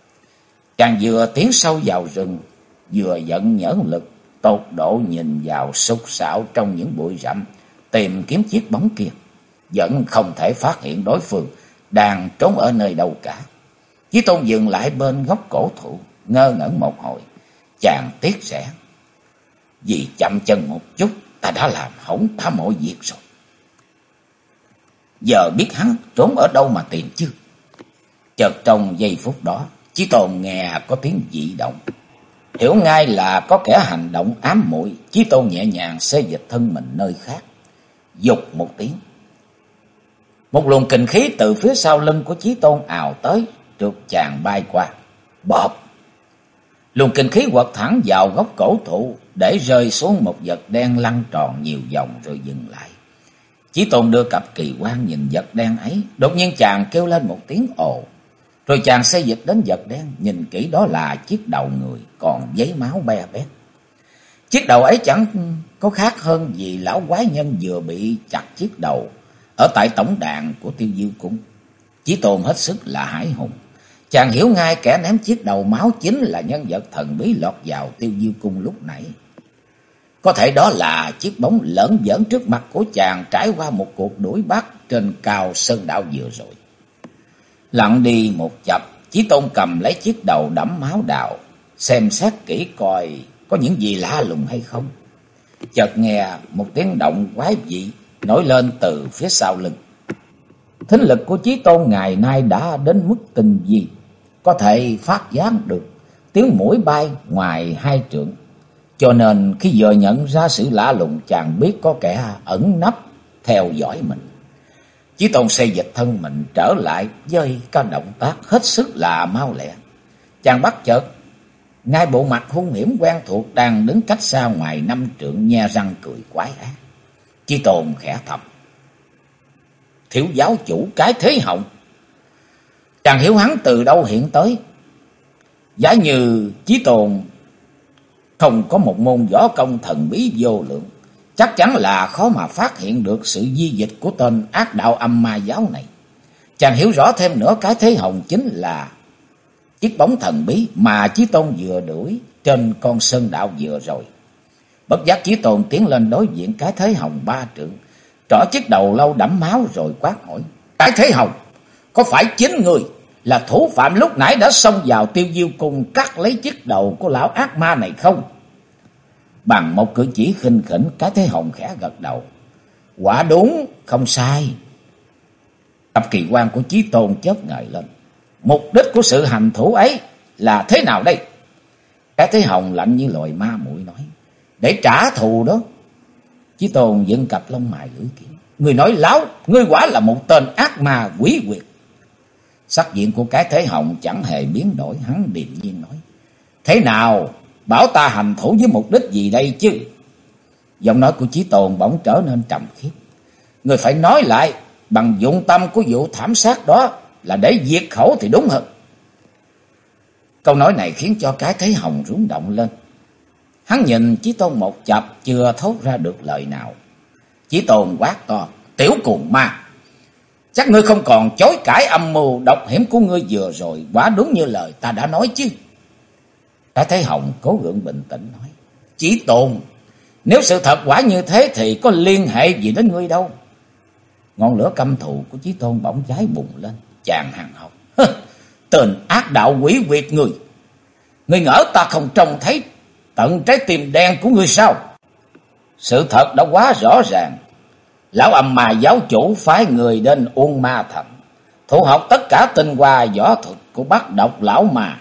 Chàng vừa tiến sâu vào rừng, vừa vận nhẫn lực tột độ nhìn vào sục sạo trong những bụi rậm, tìm kiếm chiếc bóng kia, vẫn không thể phát hiện đối phương đang trốn ở nơi đâu cả. Chí Tôn dừng lại bên gốc cổ thụ, ngơ ngẩn một hồi, chàng tiếc rẻ: vì chậm chân một chút, ta đã làm hỏng ta mọi việc rồi. Giờ biết hắn trốn ở đâu mà tìm chứ? Chợt trong giây phút đó, Chí Tôn nghe có tiếng dị động, hiểu ngay là có kẻ hành động ám muội. Chí Tôn nhẹ nhàng xê dịch thân mình nơi khác, dục một tiếng. Một luồng kình khí từ phía sau lưng của Chí Tôn ào tới, trượt chàng bay qua. Bộp! Luồng kình khí quật thẳng vào gốc cổ thụ, để rơi xuống một vật đen lăn tròn nhiều vòng rồi dừng lại. Chí Tôn đưa cặp kỳ quan nhìn vật đen ấy, đột nhiên chàng kêu lên một tiếng ồ, rồi chàng xê dịch đến vật đen, nhìn kỹ đó là chiếc đầu người còn giấy máu be bét. Chiếc đầu ấy chẳng có khác hơn gì lão quái nhân vừa bị chặt chiếc đầu ở tại tổng đàn của Tiêu Diêu Cung. Chí Tôn hết sức là hãi hùng, chàng hiểu ngay kẻ ném chiếc đầu máu chính là nhân vật thần bí lọt vào Tiêu Diêu Cung lúc nãy. Có thể đó là chiếc bóng lởn vởn trước mặt của chàng trải qua một cuộc đuổi bắt trên cao sơn đạo vừa rồi. Lặn đi một chập, Chí Tôn cầm lấy chiếc đầu đẫm máu đào, xem xét kỹ coi có những gì lạ lùng hay không. Chợt nghe một tiếng động quái dị nổi lên từ phía sau lưng. Thính lực của Chí Tôn ngày nay đã đến mức tinh vi, có thể phát giác được tiếng mũi bay ngoài 2 trượng. Cho nên khi vừa nhận ra sự lạ lùng, chàng biết có kẻ ẩn nấp theo dõi mình. Chí Tôn xây dịch thân mình trở lại với các động tác hết sức là mau lẹ. Chàng bắt chợt ngay bộ mặt hung hiểm quen thuộc đang đứng cách xa ngoài 5 trượng, nhe răng cười quái ác. Chí Tôn khẽ thầm: Thiếu giáo chủ Cái Thế Hồng. Chàng hiểu hắn từ đâu hiện tới. Giả như Chí Tôn không có một môn võ công thần bí vô lượng, chắc chắn là khó mà phát hiện được sự di dịch của tên ác đạo âm ma giáo này. Chàng hiểu rõ thêm nữa, Cái Thế Hồng chính là chiếc bóng thần bí mà Chí Tôn vừa đuổi trên con sơn đạo vừa rồi. Bất giác Chí Tôn tiến lên đối diện Cái Thế Hồng 3 trượng, trỏ chiếc đầu lâu đẫm máu rồi quát hỏi: Cái Thế Hồng, có phải chính người là thủ phạm lúc nãy đã xông vào Tiêu Diêu Cung cắt lấy chiếc đầu của lão ác ma này không? Bằng một cử chỉ khinh khỉnh, Cái Thế Hồng khẽ gật đầu: Quả đúng, không sai. Tập kỳ quan của Chí Tôn chớp ngời lên. Mục đích của sự hành thủ ấy là thế nào đây? Cái Thế Hồng lạnh như loài ma muội nói: Để trả thù đó. Chí Tôn dựng cặp lông mày lưỡi kiếm: Người nói láo, ngươi quả là một tên ác ma quỷ quyệt. Sắc diện của Cái Thế Hồng chẳng hề biến đổi, hắn điềm nhiên nói: Thế nào, bảo ta hành thủ với mục đích gì đây chứ? Giọng nói của Chí Tôn bỗng trở nên trầm khiếp: Người phải nói lại, bằng dụng tâm của vụ thảm sát đó là để diệt khẩu thì đúng hơn. Câu nói này khiến cho Cái Thế Hồng rung động lên. Hắn nhìn Chí Tôn một chập, chưa thốt ra được lời nào. Chí Tôn quát to: Tiểu cuồng ma, chắc ngươi không còn chối cãi âm mưu độc hiểm của ngươi vừa rồi, quả đúng như lời ta đã nói chứ? Cái Thế Hồng cố gượng bình tĩnh nói: Chí Tôn, nếu sự thật quả như thế thì có liên hệ gì đến ngươi đâu. Ngọn lửa căm thù của Chí Tôn bỗng cháy bùng lên. Chàng hằn học: Tên ác đạo quỷ quyệt ngươi, ngươi ngỡ ta không trông thấy tận trái tim đen của ngươi sao? Sự thật đã quá rõ ràng. Lão âm ma giáo chủ phái người đến Uông Ma Thành, thu học tất cả tinh hoa võ thuật của Bắc Độc lão ma.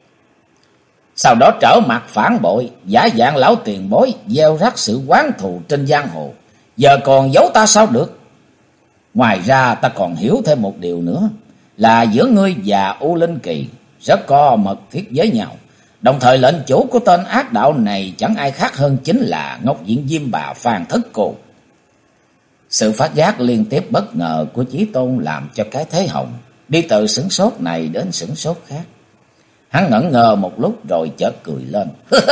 Sau đó trở mặt phản bội, giả dạng lão tiền bối, gieo rắc sự oán thù trên giang hồ. Giờ còn giấu ta sao được? Ngoài ra ta còn hiểu thêm một điều nữa, là giữa ngươi và U Linh Kỳ rất có mật thiết với nhau. Đồng thời lệnh chủ của tên ác đạo này chẳng ai khác hơn chính là Ngọc Diện Diêm Bà Phan Thất Cô. Sự phát giác liên tiếp bất ngờ của Chí Tôn làm cho Cái Thế Hồng đi từ sửng sốt này đến sửng sốt khác. Hắn ngẩn ngơ một lúc rồi chợt cười lên: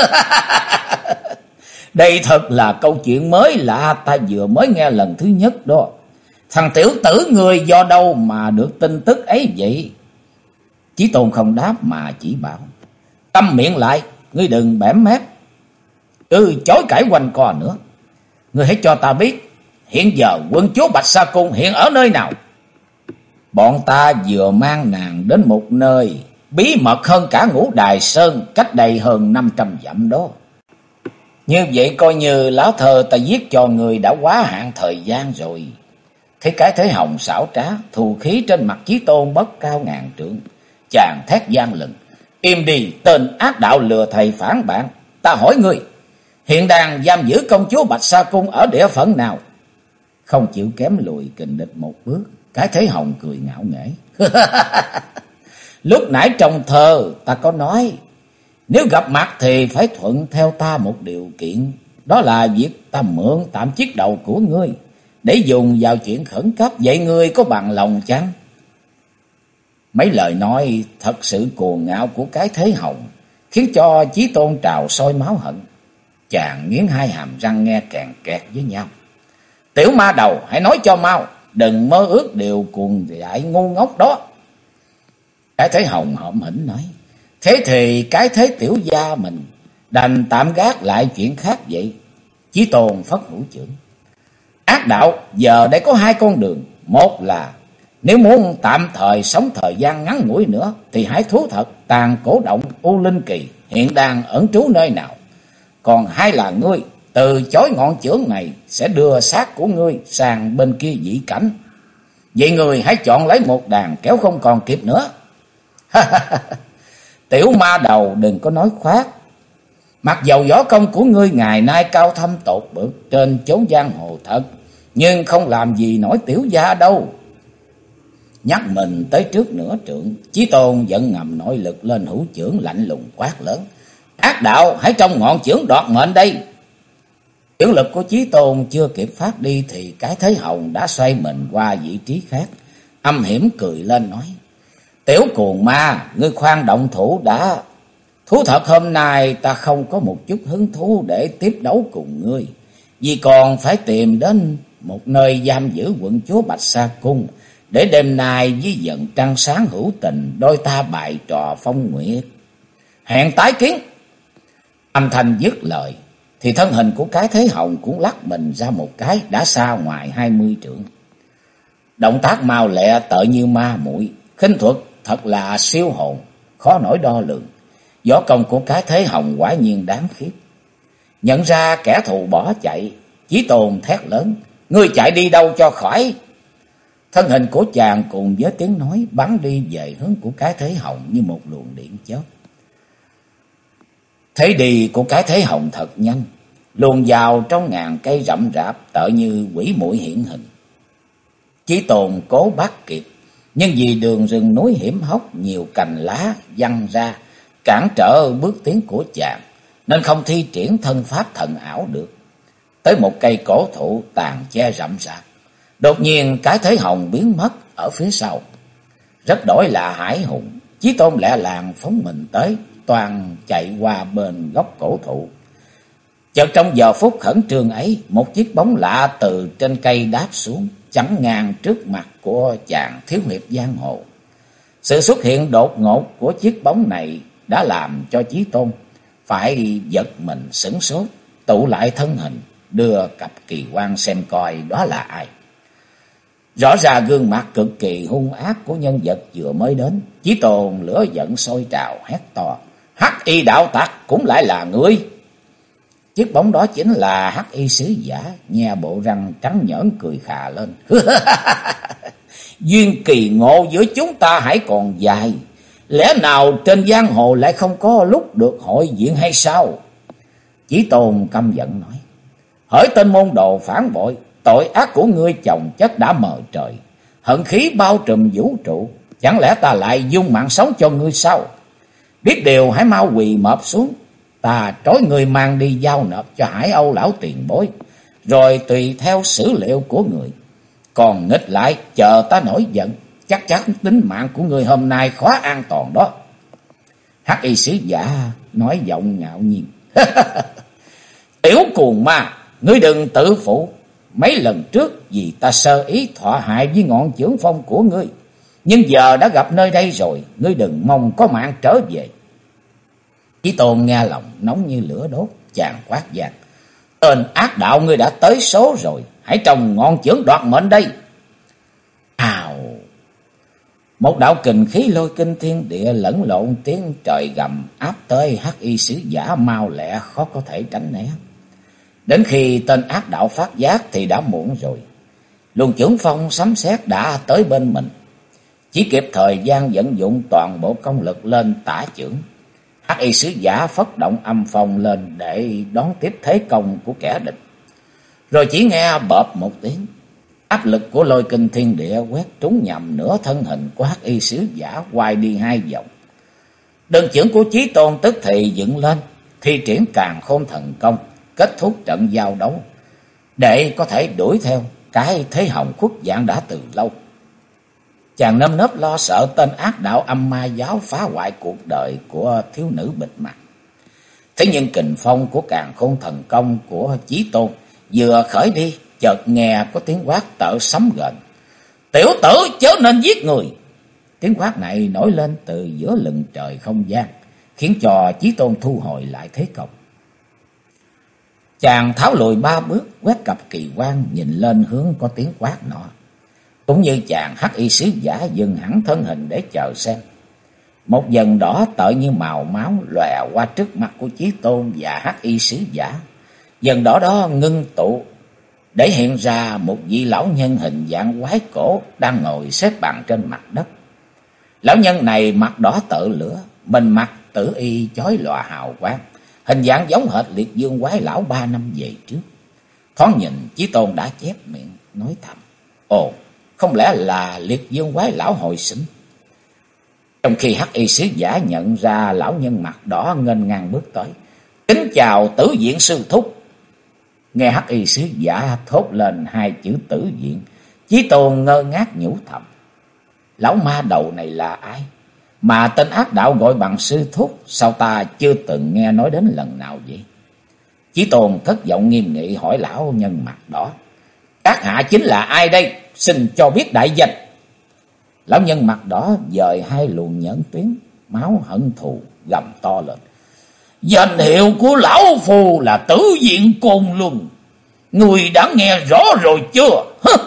Đây thật là câu chuyện mới lạ, ta vừa mới nghe lần thứ nhất đó. Thằng tiểu tử ngươi do đâu mà được tin tức ấy vậy? Chí Tôn không đáp mà chỉ bảo: Câm miệng lại, ngươi đừng bẽm mép, chối cãi quanh co nữa. Ngươi hãy cho ta biết, hiện giờ quân chúa Bạch Sa Cung hiện ở nơi nào? Bọn ta vừa mang nàng đến một nơi bí mật hơn cả Ngũ Đài Sơn, cách đây hơn 500 dặm đó. Như vậy coi như lão thơ ta giết cho người đã quá hạn thời gian rồi. Thấy Cái Thế Hồng xảo trá, thù khí trên mặt Chí Tôn bất cao ngàn trượng. Chàng thét gian lừng: Im đi, tên ác đạo lừa thầy phản bạn. Ta hỏi ngươi, hiện đang giam giữ công chúa Bạch Sa Cung ở địa phận nào? Không chịu kém lùi kình địch một bước, Cái Thế Hồng cười ngạo nghễ: Lúc nãy trong thơ ta có nói, nếu gặp mặt thì phải thuận theo ta một điều kiện, đó là việc ta mượn tạm chiếc đầu của ngươi để dùng vào chuyện khẩn cấp. Vậy ngươi có bằng lòng chăng? Mấy lời nói thật sự cuồng ngạo của Cái Thế Hồng khiến cho Chí Tôn trào sôi máu hận. Chàng nghiến hai hàm răng nghe kèn kẹt với nhau: Tiểu ma đầu, hãy nói cho mau, đừng mơ ước điều cuồng dại ngu ngốc đó. Cái Thế Hồng hõm hỉnh nói: Thế thì cái thế tiểu gia mình đành tạm gác lại chuyện khác vậy. Chí Tôn phất hữu trưởng: Ác đạo giờ đây có 2 con đường, một là Nếu muốn tạm thời sống thời gian ngắn ngủi nữa thì hãy thú thật tàn cổ động U Linh Kỳ hiện đang ẩn trú nơi nào. Còn hay là ngươi từ chối ngọn chưởng này sẽ đưa xác của ngươi sang bên kia dị cảnh. Vậy ngươi hãy chọn lấy một đàn kéo không còn kịp nữa. Tiểu ma đầu đừng có nói khoác. Mặc dầu võ công của ngươi ngày nay cao thâm tột bậc trên chốn giang hồ thật, nhưng không làm gì nổi tiểu gia đâu. Nhắc mình tới trước nửa trượng, Chí Tôn giận ngầm nội lực lên hữu chưởng lạnh lùng quát lớn: Ác đạo, hãy trong ngọn chưởng đoạt mệnh đây. Chưởng lực của Chí Tôn chưa kịp phát đi thì Cái Thế Hồng đã xoay mình qua vị trí khác, âm hiểm cười lên nói: Tiểu cuồng ma, ngươi khoan động thủ đã. Thú thật hôm nay ta không có một chút hứng thú để tiếp đấu cùng ngươi, vì còn phải tìm đến một nơi giam giữ quận chúa Bạch Sa Cung, để đêm nay với giận trăng sáng hữu tình đôi ta bày trò phong nguyệt. Hẹn tái kiến. Âm thanh dứt lời thì thân hình của Cái Thế Hồng cũng lắc mình ra một cái đã xa ngoài 20 trượng. Động tác mau lẹ tợ như ma muội, khinh thuật thật là siêu hồn, khó nổi đo lường. Võ công của Cái Thế Hồng quả nhiên đáng khiếp. Nhận ra kẻ thù bỏ chạy, Chí Tôn thét lớn: Ngươi chạy đi đâu cho khỏi. Thân hình của chàng cùng với tiếng nói bắn đi về hướng của Cái Thế Hồng như một luồng điện chớp. Thế đi của Cái Thế Hồng thật nhanh, luồn vào trong ngàn cây rậm rạp tựa như quỷ muội hiện hình. Chí Tôn cố bắt kịp, nhưng vì đường rừng núi hiểm hóc nhiều cành lá văng ra cản trở bước tiến của chàng, nên không thi triển thân pháp thần ảo được. Tới một cây cổ thụ tàn che rậm rạp, đột nhiên Cái Thế Hồng biến mất ở phía sau. Rất đổi là hải hùng, Chí Tôn lẹ làng phóng mình tới, toàn chạy qua bên gốc cổ thụ. Chợt trong giờ phút khẩn trương ấy, một chiếc bóng lạ từ trên cây đáp xuống, chắn ngang trước mặt của chàng thiếu hiệp giang hồ. Sự xuất hiện đột ngột của chiếc bóng này đã làm cho Chí Tôn phải giật mình sửng sốt, tụ lại thân hình, đưa cặp kỳ quan xem coi đó là ai. Rõ ra gương mặt cực kỳ hung ác của nhân vật vừa mới đến. Chí Tôn lửa giận sôi trào hét to: Hắc Y đạo tặc cũng lại là ngươi. Chiếc bóng đó chính là Hắc Y sứ giả, nhe bộ răng trắng nhởn cười khà lên: Duyên kỳ ngộ giữa chúng ta hãy còn dài, lẽ nào trên giang hồ lại không có lúc được hội diện hay sao? Chí Tôn căm giận nói: Hỡi tên môn đồ phản bội, tội ác của ngươi chồng chất đã mờ trời, hận khí bao trùm vũ trụ, chẳng lẽ ta lại dung mạng sống cho ngươi sao? Biết điều hãy mau quỳ mọp xuống, ta trói người mang đi giao nộp cho Hải Âu lão tiền bối, rồi tùy theo xử liệu của người. Còn nghịch lại chờ ta nổi giận, chắc chắn tính mạng của người hôm nay khó an toàn đó. Hắc Y sứ giả nói giọng ngạo nhiên: Tiểu cuồng ma, ngươi đừng tự phụ. Mấy lần trước vì ta sơ ý thọ hại với ngọn chưởng phong của ngươi, nhưng giờ đã gặp nơi đây rồi, ngươi đừng mong có mạng trở về. Chí Tôn nghe lòng nóng như lửa đốt, chàng quát vang: Tên ác đạo, ngươi đã tới số rồi, hãy trồng ngọn chưởng đoạt mệnh đây. Ào! Một đạo kình khí lôi kinh thiên địa lẫn lộn tiếng trời gầm áp tới Hắc Y sứ giả mau lẹ khó có thể tránh né. Đến khi tên ác đạo phát giác thì đã muộn rồi. Luồng chưởng phong sấm sét đã tới bên mình, chỉ kịp thời gian vận dụng toàn bộ công lực lên tả chưởng. Hắc Y sứ giả phất động âm phong lên để đón tiếp thế công của kẻ địch. Rồi chỉ nghe bợp một tiếng, áp lực của lôi kinh thiên địa quét trúng nhằm nửa thân hình của Hắc Y sứ giả quay đi 2 vòng. Đơn chưởng của Chí Tôn tức thì dựng lên, thi triển Càn Khôn thần công, kết thúc trận giao đấu, để có thể đuổi theo Cái Thế Hồng khuất dạng đã từ lâu. Chàng nơm nớp lo sợ tên ác đạo âm ma giáo phá hoại cuộc đời của thiếu nữ bịt mặt. Thế nhưng kình phong của Càn Khôn thần công của Chí Tôn vừa khởi đi, chợt nghe có tiếng quát tợ sấm gền: Tiểu tử chớ nên giết người. Tiếng quát này nổi lên từ giữa lừng trời không gian, khiến cho Chí Tôn thu hồi lại thế công. Chàng tháo lùi 3 bước, quét cặp kỳ quan nhìn lên hướng có tiếng quát nọ. Cũng như chàng hắc y sứ giả dừng hẳn thân hình để chờ xem. Một dần đỏ tợi như màu máu lòe qua trước mặt của Chí Tôn và hắc y sứ giả. Dần đỏ đó ngưng tụ để hiện ra một vị lão nhân hình dạng quái cổ đang ngồi xếp bằng trên mặt đất. Lão nhân này mặt đỏ tợ lửa, mình mặc tử y chói lòa hào quang, hình dạng giống hệt Liệt Dương quái lão 3 năm về trước. Thoáng nhìn, Chí Tôn đã chép miệng nói thầm: ồ, không lẽ là Liệt Dương quái lão hồi sinh? Trong khi hắc y sứ giả nhận ra lão nhân mặt đỏ nghênh ngang bước tới: kính chào Tử Diện sư thúc. Nghe hắc y sứ giả thốt lên hai chữ Tử Diện, Chí Tôn ngơ ngác nhủ thầm: lão ma đầu này là ai mà tên ác đạo gọi bằng sư thúc, sao ta chưa từng nghe nói đến lần nào vậy? Chí Tôn cất giọng nghiêm nghị hỏi lão nhân mặt đỏ: các hạ chính là ai đây? Xin cho biết đại danh. Lão nhân mặt đỏ dời hai luồng nhẫn tuyến máu hận thù gầm to lên: danh hiệu của lão phù là Tử Diện Côn Luân, người đã nghe rõ rồi chưa?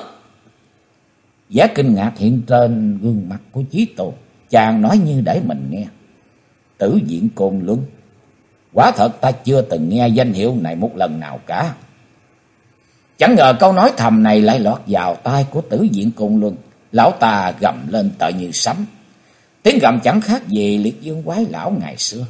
Vẻ kinh ngạc hiện trên gương mặt của Chí Tôn. Chàng nói như để mình nghe: Tử Diện Côn Luân, quả thật ta chưa từng nghe danh hiệu này một lần nào cả. Chẳng ngờ câu nói thầm này lại lọt vào tai của Tử Diện Côn Luân. Lão ta gầm lên tợ như sấm, tiếng gầm chẳng khác gì Liệt Dương quái lão ngày xưa: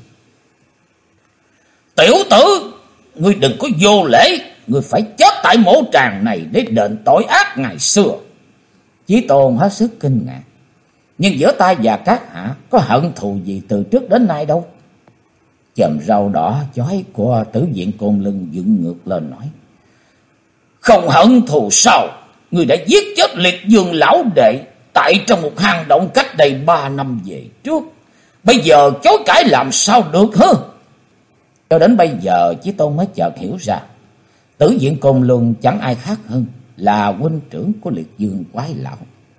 tiểu tử, ngươi đừng có vô lễ, ngươi phải chết tại mộ tràng này để đền tội ác ngày xưa. Chí Tôn hết sức kinh ngạc, nhưng giữa ta và các hạ có hận thù gì từ trước đến nay đâu. Chòm râu đỏ chói của Tử Diện Côn Luân dựng ngược lên nói: không hận thù sao? Ngươi đã giết chết Liệt Dương lão đệ tại trong một hang động cách đây 3 năm về trước, bây giờ chối cãi làm sao được hả? Cho đến bây giờ Chí Tôn mới chợt hiểu ra, Tử Diện Côn Luân chẳng ai khác hơn là huynh trưởng của Liệt Dương quái lão.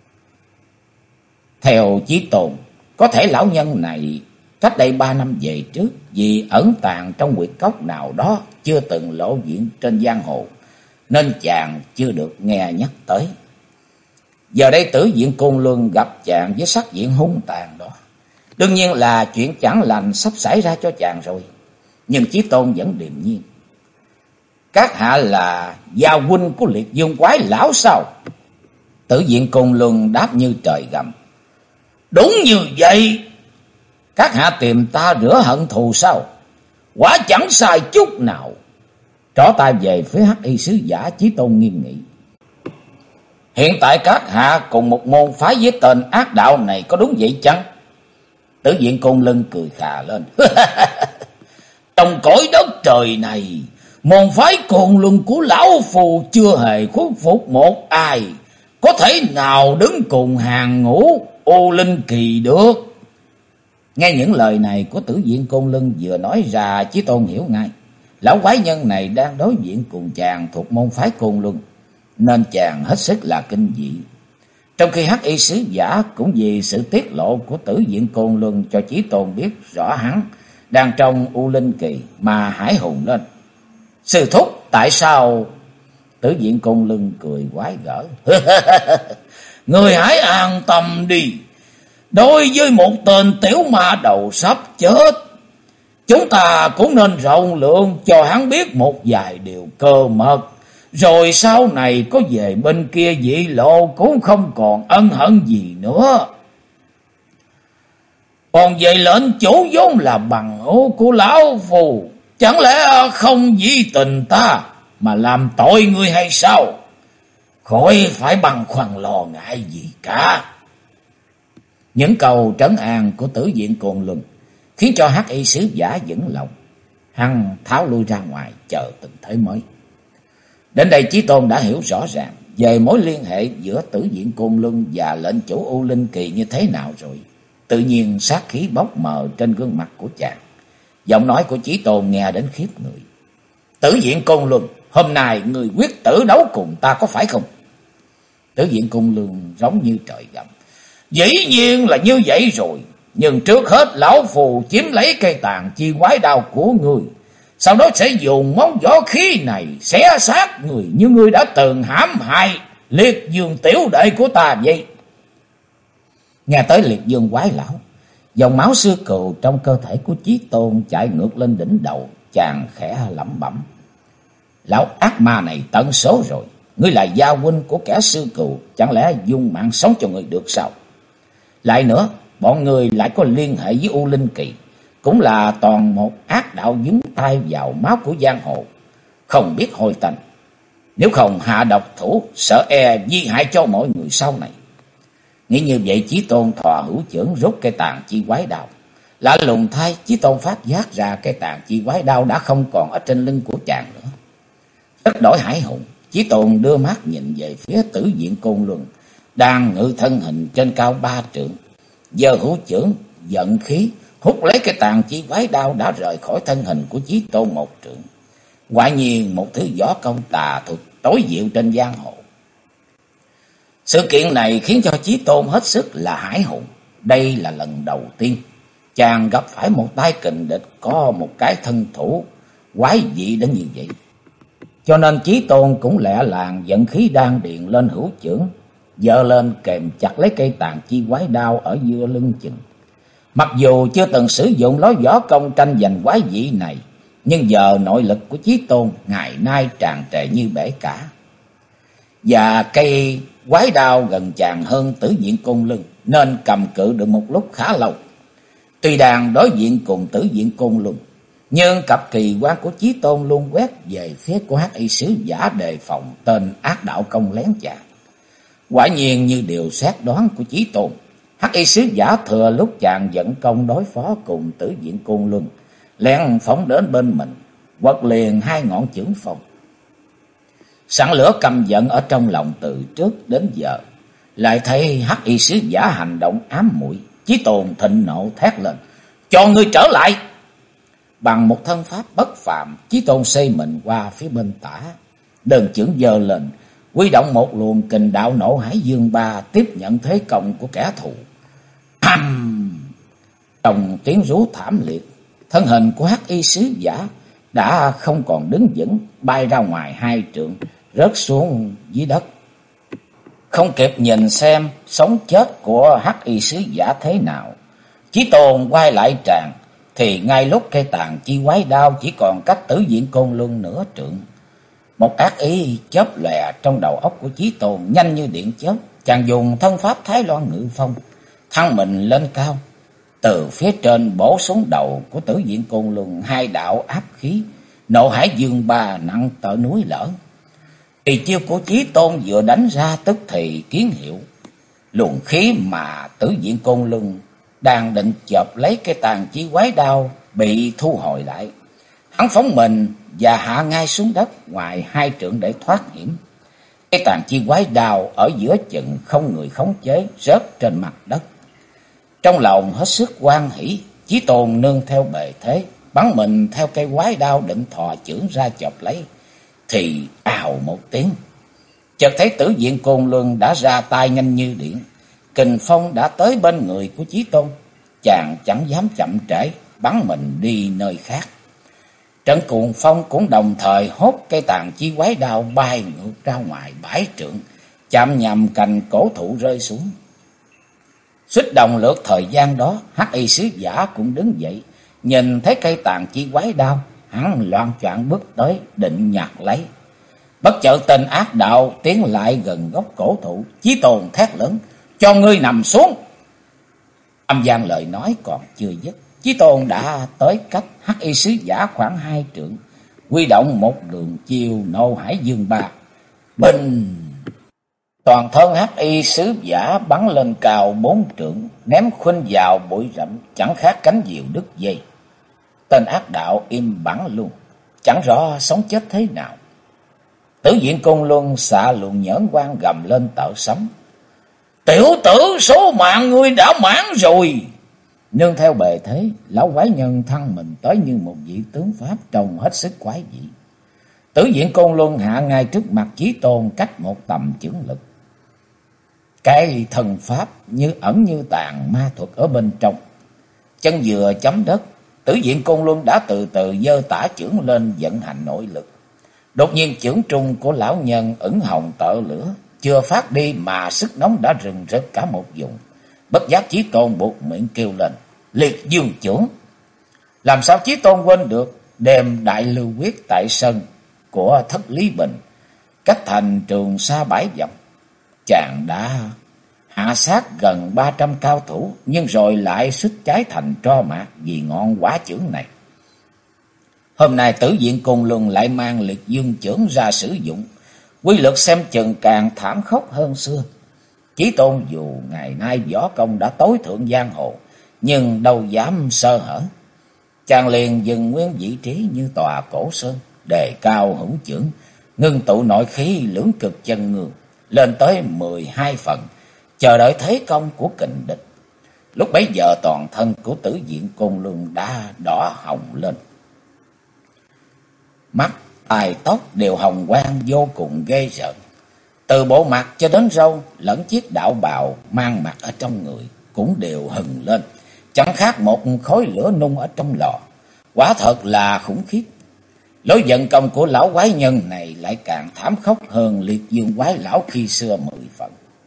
Theo Chí Tôn, có thể lão nhân này cách đây 3 năm về trước vì ẩn tàng trong huyệt cốc nào đó chưa từng lộ diện trên giang hồ, nên chàng chưa được nghe nhắc tới. Giờ đây Tử Diện Côn Luân gặp chàng với sắc diện hung tàn đó, đương nhiên là chuyện chẳng lành sắp xảy ra cho chàng rồi. Nhưng Chí Tôn vẫn điềm nhiên: các hạ là gia huynh của Liệt Dương quái lão sao? Tử Diện Côn Luân đáp như trời gầm: đúng như vậy. Các hạ tìm ta rửa hận thù sao? Quả chẳng sai chút nào. Trỏ tay về phía hắc y sứ giả, Chí Tôn nghiêm nghị: hiện tại các hạ cùng một môn phái với tên ác đạo này, có đúng vậy chăng? Tử Diện Côn Luân cười khà lên: trong cõi đất trời này, môn phái Côn Luân của lão phù chưa hề khuất phục một ai, có thể nào đứng cùng hàng ngũ U Linh Kỳ được. Nghe những lời này của Tử Diện Côn Luân vừa nói ra, Chí Tôn hiểu ngay, lão quái nhân này đang đối diện cùng chàng thuộc môn phái Côn Luân, nên chàng hết sức là kinh dị. Trong khi hắc y sứ giả cũng vì sự tiết lộ của Tử Diện Côn Luân cho Chí Tôn biết rõ hắn đang trong U Linh Kỳ mà hãi hùng lên: sư thúc, tại sao? Tử Diện Côn Luân cười quái gở: người hãy an tâm đi, đối với một tên tiểu ma đầu sắp chết, chúng ta cũng nên rộng lượng cho hắn biết một vài điều cơ mật, rồi sau này có về bên kia dị lộ cũng không còn ân hận gì nữa. Còn về lệnh chủ vốn là bằng hữu của lão phù, chẳng lẽ không vì tình ta mà làm tội ngươi hay sao? Khỏi phải băn khoăn lo ngại gì cả. Những câu trấn an của Tử Diện Côn Luân khiến cho hắc y sứ giả vững lòng. Hắn tháo lui ra ngoài chờ tình thế mới. Đến đây Chí Tôn đã hiểu rõ ràng về mối liên hệ giữa Tử Diện Côn Luân và lệnh chủ U Linh Kỳ như thế nào rồi. Tự nhiên sát khí bốc mờ trên gương mặt của chàng. Giọng nói của Chí Tôn nghe đến khiếp người: Tử Diện Côn Luân, hôm nay người quyết tử đấu cùng ta có phải không? Tử Diện Côn Luân giống như trời gầm: dĩ nhiên là như vậy rồi, nhưng trước hết lão phù chiếm lấy cây tàn chi quái đao của người, sau đó sẽ dùng món võ khí này xé xác người như ngươi đã từng hãm hại Liệt Dương tiểu đệ của ta vậy. Nghe tới Liệt Dương quái lão, dòng máu sư cừu trong cơ thể của Chí Tôn chạy ngược lên đỉnh đầu, chàng khẽ lẩm bẩm: Lão ác ma này tận số rồi, ngươi là gia huynh của kẻ sư cừu, chẳng lẽ dung mạng sống cho người được sao? Lại nữa, bọn người lại có liên hệ với U Linh Kỳ, cũng là toàn một ác đạo dúng tay vào máu của giang hồ, không biết hôi tanh. Nếu không hạ độc thủ, sợ e di hại cho mọi người sau này. Nghĩ như vậy, Chí Tôn thọ hữu chưởng rút cây tàn chi quái đao. Lạ lùng thay, Chí Tôn phát giác ra cây tàn chi quái đao đã không còn ở trên lưng của chàng nữa. Rất đổi hải hùng, Chí Tôn đưa mắt nhìn về phía Tử Diện Côn Luân đang ngự thân hình trên cao 3 trượng, giơ hữu chưởng giận khí hút lấy cái tàn chi quái đao đã rời khỏi thân hình của Chí Tôn 1 trượng. Quả nhiên một thứ võ công tà thuật tối diệu trên giang hồ. Sự kiện này khiến cho Chí Tôn hết sức là hải hùng. Đây là lần đầu tiên chàng gặp phải một tay kình địch có một cái thân thủ quái dị đến như vậy. Cho nên Chí Tôn cũng lẹ làng dẫn khí đan điền lên hữu chưởng, giơ lên kềm chặt lấy cây tàn chi quái đao ở giữa lưng chừng. Mặc dù chưa từng sử dụng lối võ công tranh giành quái dị này, nhưng giờ nội lực của Chí Tôn ngày nay tràn trề như bể cả. Và cây quái đao gần chàng hơn Tử Diện Côn Luân, nên cầm cự được một lúc khá lâu. Tuy đang đối diện cùng Tử Diện Côn Luân, nhưng cặp kỳ quan của Chí Tôn luôn quét về phía của Hắc Y Sứ Giả đề phòng tên ác đạo công lén chàng. Quả nhiên như điều xét đoán của Chí Tôn, Hắc Y Sứ Giả thừa lúc chàng dẫn công đối phó cùng Tử Diện Côn Luân, lén phóng đến bên mình, quật liền 2 ngọn chưởng phong. Sẵn lửa căm giận ở trong lòng từ trước đến giờ, lại thấy Hắc Y Sứ Giả hành động ám muội, Chí Tôn thịnh nộ thét lên: Cho ngươi trở lại! Bằng một thân pháp bất phàm, Chí Tôn xây mình qua phía bên tả, đơn chưởng giơ lên, huy động một luồng kình đạo nộ hải dương ba tiếp nhận thế công của kẻ thù. Trong tiếng rú thảm liệt, thân hình của Hắc Y Sứ Giả đã không còn đứng vững, bay ra ngoài 2 trượng, rớt xuống dưới đất. Không kịp nhìn xem sống chết của Hắc Y Sứ Giả thế nào, Chí Tôn quay lại tràng, thì ngay lúc cây tàn chi quái đao chỉ còn cách Tử Diện Côn Luân nửa trượng. Một ác ý chớp lòe trong đầu óc của Chí Tôn, nhanh như điện chớp. Chàng dùng thân pháp Thái Loan Ngự Phong, thăng mình lên cao, từ phía trên bổ xuống đầu của Tử Diện Côn Luân 2 đạo áp khí, nộ hải dương ba nặng tựa núi lở. Thì chiêu của Chí Tôn vừa đánh ra tức thì kiến hiệu, luồng khí mà Tử Diện Côn Luân đang định chộp lấy cái tàn chi quái đao bị thu hồi lại. Hắn phóng mình và hạ ngay xuống đất ngoài 2 trượng để thoát hiểm. Cái tàn chi quái đao ở giữa chừng không người khống chế, rớt trên mặt đất. Trong lòng hết sức hoan hỉ, Chí Tôn nương theo bề thế, bắn mình theo cây quái đao định thò chưởng ra chộp lấy, thì ào một tiếng, chợt thấy Tử Diện Côn Luân đã ra tay nhanh như điện, kình phong đã tới bên người của Chí Tôn. Chàng chẳng dám chậm trễ, bắn mình đi nơi khác. Trận cuồng phong cũng đồng thời hốt cây tàn chi quái đao bay ngược ra ngoài 7 trượng, chạm nhầm cành cổ thụ rơi xuống. Suýt đồng lượt thời gian đó, Hắc Y Sứ Giả cũng đứng dậy, nhìn thấy cây tàn chi quái đao, hắn loạng choạng bước tới định nhặt lấy. Bất chợt tên ác đạo tiến lại gần gốc cổ thụ, Chí Tôn thét lớn: Cho ngươi nằm xuống! Âm gian lời nói còn chưa dứt, Chí Tôn đã tới cách Hắc Y Sứ Giả khoảng 2 trượng, huy động một đường chiêu nộ hải dương ba. Bình! Toàn thân Hắc Y Sứ Giả bắn lên cao 4 trượng, ném khuynh vào bụi rậm, chẳng khác cánh diều đứt dây. Tên ác đạo im bẵng luôn, chẳng rõ sống chết thế nào. Tử Diện Côn Luân xạ luồng nhẫn quang gầm lên tợ sấm: Tiểu tử, số mạng ngươi đã mãn rồi! Nương theo bề thế, lão quái nhân thăng mình tới như một vị tướng pháp trông hết sức quái dị. Tử Diện Côn Luân hạ ngay trước mặt Chí Tôn cách một tầm chưởng lực. Cái thần pháp như ẩn như tàng ma thuật ở bên trong. Chân vừa chấm đất, Tử Diện Côn Luân đã từ từ giơ tả chưởng lên vận hành nội lực. Đột nhiên chưởng trung của lão nhân ửng hồng tợ lửa, chưa phát đi mà sức nóng đã rừng rực cả một vùng. Bất giác Chí Tôn buột miệng kêu lên: Liệt Dương trưởng! Làm sao Chí Tôn quên được đêm đại lưu quyết tại sân của Thất Lý Bình, cách thành Trường Sa 7 dặm. Chàng đã hạ sát gần 300 cao thủ, nhưng rồi lại suýt cháy thành tro mạc vì ngọn quả chưởng này. Hôm nay Tử Diện Côn Luân lại mang Liệt Dương chưởng ra sử dụng, quy lực xem chừng càng thảm khốc hơn xưa. Chí Tôn dù ngày nay võ công đã tối thượng giang hồ, nhưng đâu dám sơ hở. Chàng liền dừng nguyên vị trí như tòa cổ sơn, đề cao hữu chưởng, ngưng tụ nội khí lưỡng cực chân ngương lên tới 12 phần, chờ đợi thế công của kình địch. Lúc bấy giờ toàn thân của Tử Diện Côn Luân đã đỏ hồng lên, mắt tai tóc đều hồng quang vô cùng ghê rợn. Từ bộ mặt cho đến râu lẫn chiếc đạo bào mang mặt ở trong người cũng đều hừng lên, chẳng khác một khối lửa nung ở trong lò. Quả thật là khủng khiếp. Lối vận công của lão quái nhân này lại càng thảm khốc hơn Liệt Dương quái lão khi xưa 10 phần.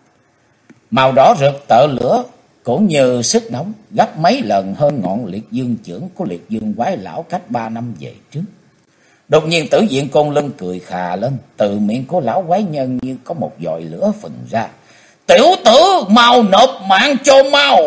Màu đỏ rực tợ lửa cũng như sức nóng gấp mấy lần hơn ngọn Liệt Dương chưởng của Liệt Dương quái lão cách 3 năm về trước. Đột nhiên Tử Diện Côn Luân cười khà lên, từ miệng của lão quái nhân như có một dòi lửa phừng ra. Tiểu tử, mau nộp mạng cho mau!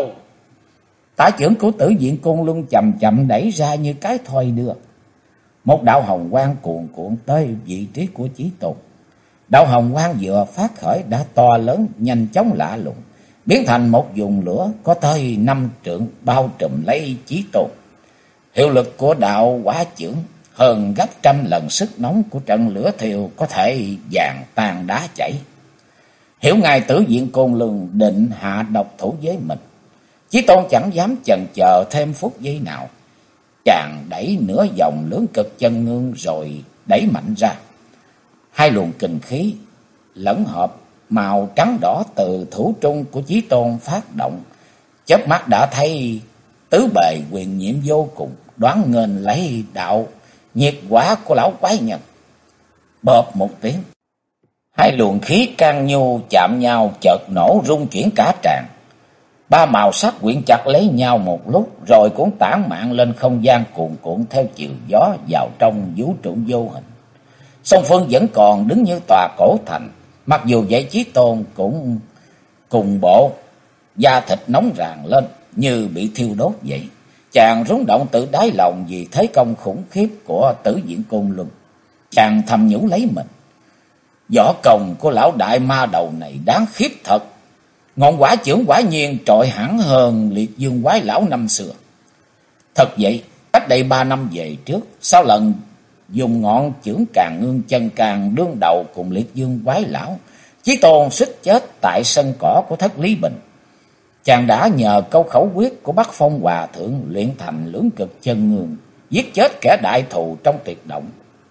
Tả chưởng của Tử Diện Côn Luân chậm chậm đẩy ra như cái thoi đưa. Một đạo hồng quang cuồn cuộn tới vị trí của Chí Tôn. Đạo hồng quang vừa phát khởi đã to lớn, nhanh chóng lạ lùng, biến thành một vùng lửa có tới 5 trượng bao trùm lấy Chí Tôn. Hiệu lực của đạo quả chưởng hơn gấp trăm lần sức nóng của trận lửa thiêu có thể vàng tan đá chảy. Hiểu ngay Tử Diện Côn Luân định hạ độc thủ với mình, Chí Tôn chẳng dám chần chờ thêm phút giây nào. Chàng đẩy nửa vòng lưỡng cực chân ngương rồi đẩy mạnh ra. Hai luồng kình khí lẫn hợp màu trắng đỏ từ thủ trung của Chí Tôn phát động, chớp mắt đã thấy tứ bề quyền nhiệm vô cùng, đoán nghênh lấy đạo nhiệt quả của lão quái nhân. Bộp một tiếng, hai luồng khí can nhu chạm nhau chợt nổ rung chuyển cả tràng. Ba màu sắc quyện chặt lấy nhau một lúc rồi cũng tản mạn lên không gian cuồn cuộn theo chiều gió vào trong vũ trụ vô hình. Song phương vẫn còn đứng như tòa cổ thành, mặc dù vậy Chí Tôn cũng cùng bộ da thịt nóng ràng lên như bị thiêu đốt vậy. Chàng rúng động tự đáy lòng vì thế công khủng khiếp của Tử Diện Côn Luân. Chàng thầm nhủ lấy mình, võ công của lão đại ma đầu này đáng khiếp thật. Ngọn quả chưởng quả nhiên trội hẳn hơn Liệt Dương quái lão năm xưa. Thật vậy, cách đây 3 năm về trước, sau lần dùng ngọn chưởng Càng Ngương chân càng đương đầu cùng Liệt Dương quái lão, Chí Tôn suýt chết tại sân cỏ của Thất Lý Bình. Chàng đã nhờ câu khẩu quyết của Bắc Phong Hòa Thượng luyện thành lưỡng cực chân ngương, giết chết kẻ đại thù trong tuyệt động.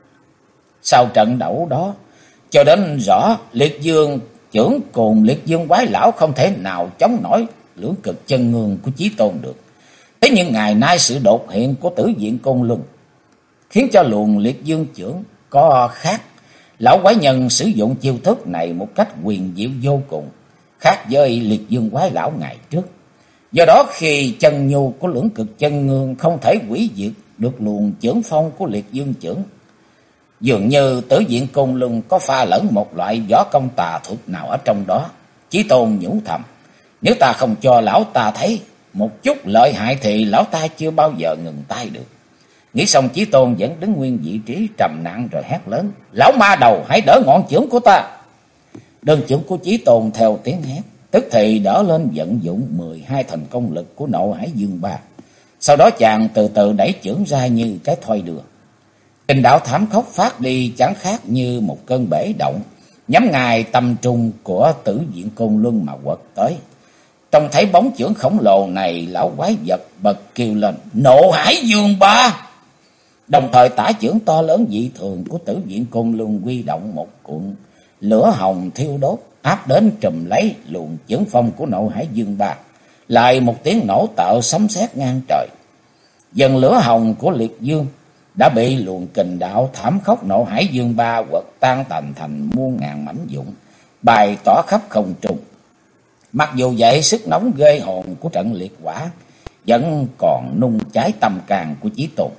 Sau trận đấu đó, cho đến rõ Liệt Dương chưởng cùng Liệt Dương quái lão không thể nào chống nổi lưỡng cực chân ngương của Chí Tôn được. Thế nhưng ngày nay sự đột hiện của Tử Diện Côn Luân khiến cho luồng Liệt Dương chưởng có khác. Lão quái nhân sử dụng chiêu thức này một cách huyền diệu vô cùng, khác với Liệt Dương quái lão ngày trước. Do đó khi chân nhu của lưỡng cực chân ngương không thể hủy diệt được luồng chưởng phong của Liệt Dương chưởng, dường như Tử Diện Côn Luân có pha lẫn một loại võ công tà thuật nào ở trong đó. Chí Tôn nhủ thầm, nếu ta không cho lão ta thấy một chút lợi hại thì lão ta chưa bao giờ ngừng tay được. Nghĩ xong Chí Tôn vẫn đứng nguyên vị trí trầm nặng rồi hét lớn, lão ma đầu hãy đỡ ngọn chưởng của ta. Đơn chưởng của Chí Tôn theo tiếng hét tức thì đỡ lên, vận dụng 12 thành công lực của Nộ Hải Dương Ba. Sau đó chàng từ từ đẩy chưởng ra như cái thoi đưa. Kình đạo thảm khốc phát đi chẳng khác như một cơn bể động, nhắm ngay tâm trung của Tử Diện Côn Luân mà quật tới. Trông thấy bóng chưởng khổng lồ này, lão quái vật bật kêu lên, Nộ Hải Dương Ba. Đồng thời tả chưởng to lớn dị thường của Tử Diện Côn Luân huy động một cuộn lửa hồng thiêu đốt áp đến trùm lấy luồng chưởng phong của Nộ Hải Dương Ba. Lại một tiếng nổ tạo sấm sét ngang trời. Dần lửa hồng của Liệt Dương đã bị luồng kình đạo thảm khốc Nộ Hải Dương Ba quật tan tành thành muôn ngàn mảnh vụn, bay tỏa khắp không trung. Mặc dù vậy, sức nóng ghê hồn của trận liệt hỏa vẫn còn nung cháy tâm can của Chí Tôn.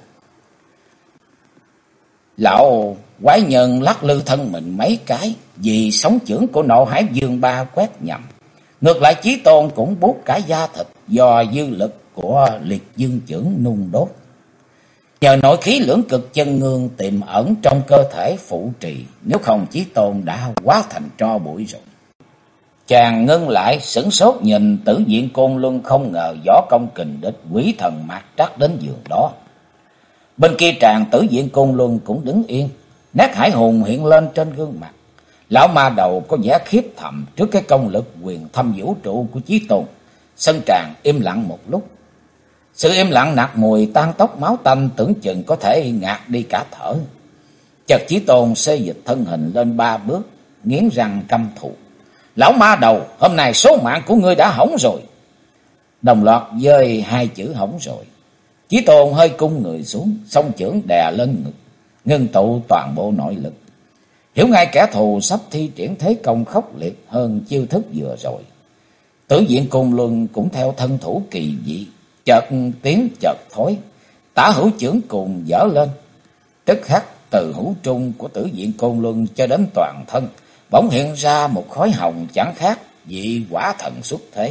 Lão quái nhân lắc lư thân mình mấy cái, vì sóng chưởng của Nộ Hải Dương Ba quét nhầm. Ngược lại Chí Tôn cũng buốt cả da thịt do dư lực của liệt dương chưởng nung đốt. Nhờ nội khí lưỡng cực chân ngương tiềm ẩn trong cơ thể phụ trì, nếu không Chí Tôn đã hóa thành tro bụi rồi. Chàng ngưng lại sửng sốt nhìn Tử Diện Côn Luân, không ngờ võ công kình địch quỷ thần mạt trắc đến giường đó. Bên kia tràng Tử Diện Côn Luân cũng đứng yên, nét hải hùng hiện lên trên gương mặt. Lão ma đầu có vẻ khiếp thầm trước cái công lực quyền thâm vũ trụ của Chí Tôn. Sân tràng im lặng một lúc. Sự im lặng nặc mùi tan tóc máu tanh, tưởng chừng có thể ngạt đi cả thở. Chợt Chí Tôn xê dịch thân hình lên 3 bước, nghiến răng căm thù. Lão ma đầu, hôm nay số mạng của ngươi đã hỏng rồi. Đồng loạt dơi 2 chữ hỏng rồi. Chí Tôn hơi cung người xuống, song chưởng đè lên ngực, ngưng tụ toàn bộ nội lực. Hiểu ngay kẻ thù sắp thi triển thế công khốc liệt hơn chiêu thức vừa rồi. Tử Diện Côn Luân cũng theo thân thủ kỳ dị, chợt tiến chợt thối, tả hữu chưởng cùng dở lên. Tức khắc từ hữu trung của Tử Diện Côn Luân cho đến toàn thân bỗng hiện ra một khói hồng chẳng khác vị quả thần xuất thế.